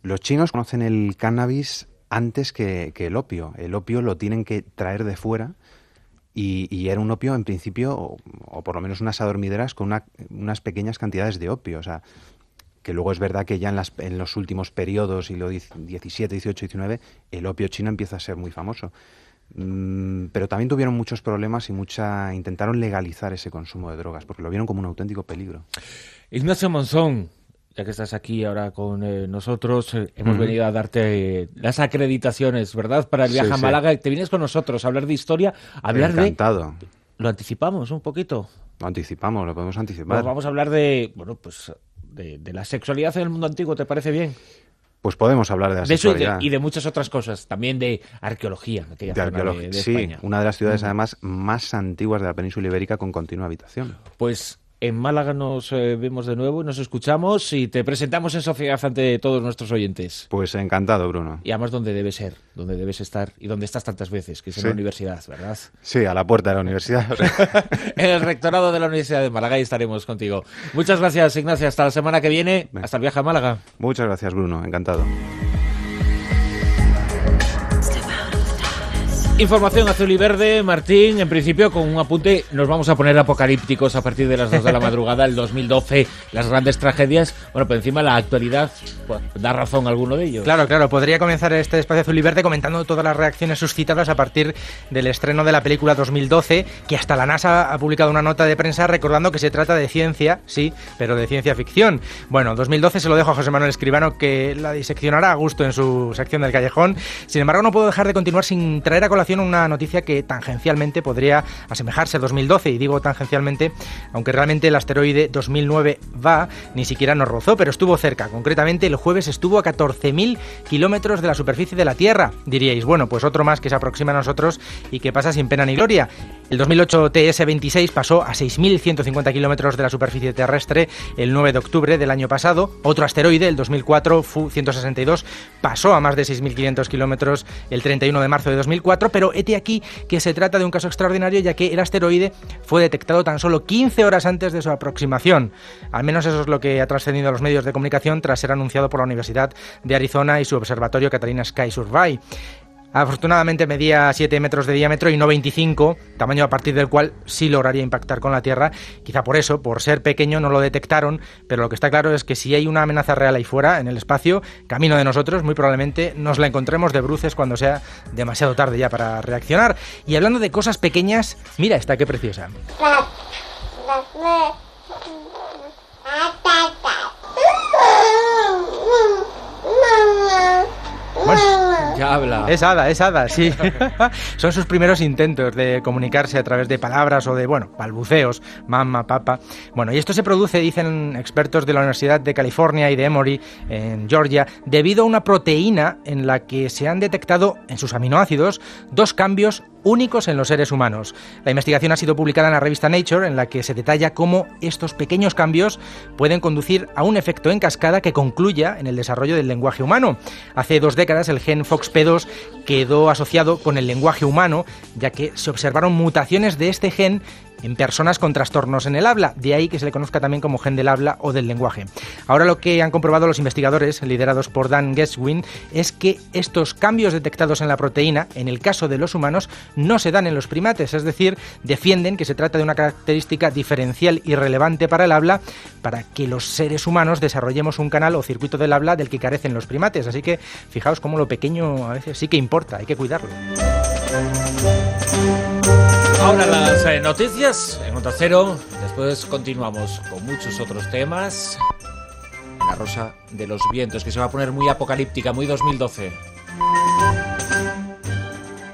Speaker 8: Los chinos conocen el cannabis antes que, que el opio. El opio lo tienen que traer de fuera y, y era un opio en principio, o, o por lo menos unas adormideras con una, unas pequeñas cantidades de opio. O sea, que luego es verdad que ya en, las, en los últimos periodos, siglo diecisiete, dieciocho, diecinueve, el opio chino empieza a ser muy famoso. Mm, pero también tuvieron muchos problemas y mucha intentaron legalizar ese consumo de drogas, porque lo vieron como un auténtico peligro.
Speaker 1: Ignacio Monzón, ya que estás aquí ahora con eh, nosotros, eh, hemos uh-huh. venido a darte eh, las acreditaciones, ¿verdad?, para el viaje sí, a Málaga. Sí. Te vienes con nosotros a hablar de historia, a hablar
Speaker 8: Encantado.
Speaker 1: de... ¿Lo anticipamos un poquito?
Speaker 8: Lo anticipamos, lo podemos anticipar.
Speaker 1: Pues vamos a hablar de, bueno, pues de, de la sexualidad en el mundo antiguo, ¿te parece bien?
Speaker 8: Pues podemos hablar de la
Speaker 1: de eso
Speaker 8: sexualidad.
Speaker 1: Y de, y de muchas otras cosas, también de arqueología. De arqueología, de, de
Speaker 8: sí,
Speaker 1: España.
Speaker 8: Una de las ciudades uh-huh. además más antiguas de la península ibérica con continua habitación.
Speaker 1: Pues en Málaga nos eh, vemos de nuevo y nos escuchamos y te presentamos en sociedad ante todos nuestros oyentes.
Speaker 8: Pues encantado, Bruno.
Speaker 1: Y además donde debes ser, donde debes estar y donde estás tantas veces, que es en sí. la universidad, ¿verdad?
Speaker 8: Sí, a la puerta de la universidad.
Speaker 1: En el rectorado de la Universidad de Málaga y estaremos contigo. Muchas gracias, Ignacio. Hasta la semana que viene. Bien. Hasta el viaje a Málaga.
Speaker 8: Muchas gracias, Bruno. Encantado.
Speaker 1: Información azul y verde, Martín. En principio, con un apunte, nos vamos a poner apocalípticos a partir de las dos de la madrugada, el dos mil doce, las grandes tragedias. Bueno, pero encima la actualidad pues, da razón a alguno de ellos.
Speaker 9: Claro, claro. Podría comenzar este espacio azul y verde comentando todas las reacciones suscitadas a partir del estreno de la película dos mil doce, que hasta la NASA ha publicado una nota de prensa recordando que se trata de ciencia, sí, pero de ciencia ficción. Bueno, dos mil doce se lo dejo a José Manuel Escribano, que la diseccionará a gusto en su sección del Callejón. Sin embargo, no puedo dejar de continuar sin traer a colación una noticia que tangencialmente podría asemejarse a dos mil doce, y digo tangencialmente, aunque realmente el asteroide dos mil nueve V A ni siquiera nos rozó, pero estuvo cerca. Concretamente, el jueves estuvo a catorce mil kilómetros de la superficie de la Tierra. Diríais, bueno, pues otro más que se aproxima a nosotros y que pasa sin pena ni gloria. El dos mil ocho T S veintiséis pasó a seis mil ciento cincuenta kilómetros de la superficie terrestre el nueve de octubre del año pasado. Otro asteroide, el dos mil cuatro F U ciento sesenta y dos, pasó a más de seis mil quinientos kilómetros el treinta y uno de marzo de dos mil cuatro, pero hete aquí que se trata de un caso extraordinario, ya que el asteroide fue detectado tan solo quince horas antes de su aproximación. Al menos eso es lo que ha trascendido a los medios de comunicación tras ser anunciado por la Universidad de Arizona y su observatorio Catalina Sky Survey. Afortunadamente medía siete metros de diámetro y no veinticinco, tamaño a partir del cual sí lograría impactar con la Tierra. Quizá por eso, por ser pequeño, no lo detectaron, pero lo que está claro es que si hay una amenaza real ahí fuera, en el espacio, camino de nosotros, muy probablemente nos la encontremos de bruces cuando sea demasiado tarde ya para reaccionar. Y hablando de cosas pequeñas, mira esta, qué preciosa. Bueno,
Speaker 1: ya habla.
Speaker 9: Es hada, es hada, sí. Son sus primeros intentos de comunicarse a través de palabras o de, bueno, balbuceos, mamá, papá. Bueno, y esto se produce, dicen expertos de la Universidad de California y de Emory, en Georgia, debido a una proteína en la que se han detectado en sus aminoácidos dos cambios únicos en los seres humanos. La investigación ha sido publicada en la revista Nature, en la que se detalla cómo estos pequeños cambios pueden conducir a un efecto en cascada que concluya en el desarrollo del lenguaje humano. Hace dos décadas el gen F O X P dos quedó asociado con el lenguaje humano, ya que se observaron mutaciones de este gen en personas con trastornos en el habla, de ahí que se le conozca también como gen del habla o del lenguaje. Ahora lo que han comprobado los investigadores, liderados por Dan Geswin, es que estos cambios detectados en la proteína, en el caso de los humanos, no se dan en los primates, es decir, defienden que se trata de una característica diferencial y relevante para el habla, para que los seres humanos desarrollemos un canal o circuito del habla del que carecen los primates. Así que fijaos cómo lo pequeño a veces sí que importa, hay que cuidarlo.
Speaker 1: Ahora las eh, noticias en Onda Cero, después continuamos con muchos otros temas. La Rosa de los Vientos, que se va a poner muy apocalíptica, muy dos mil doce.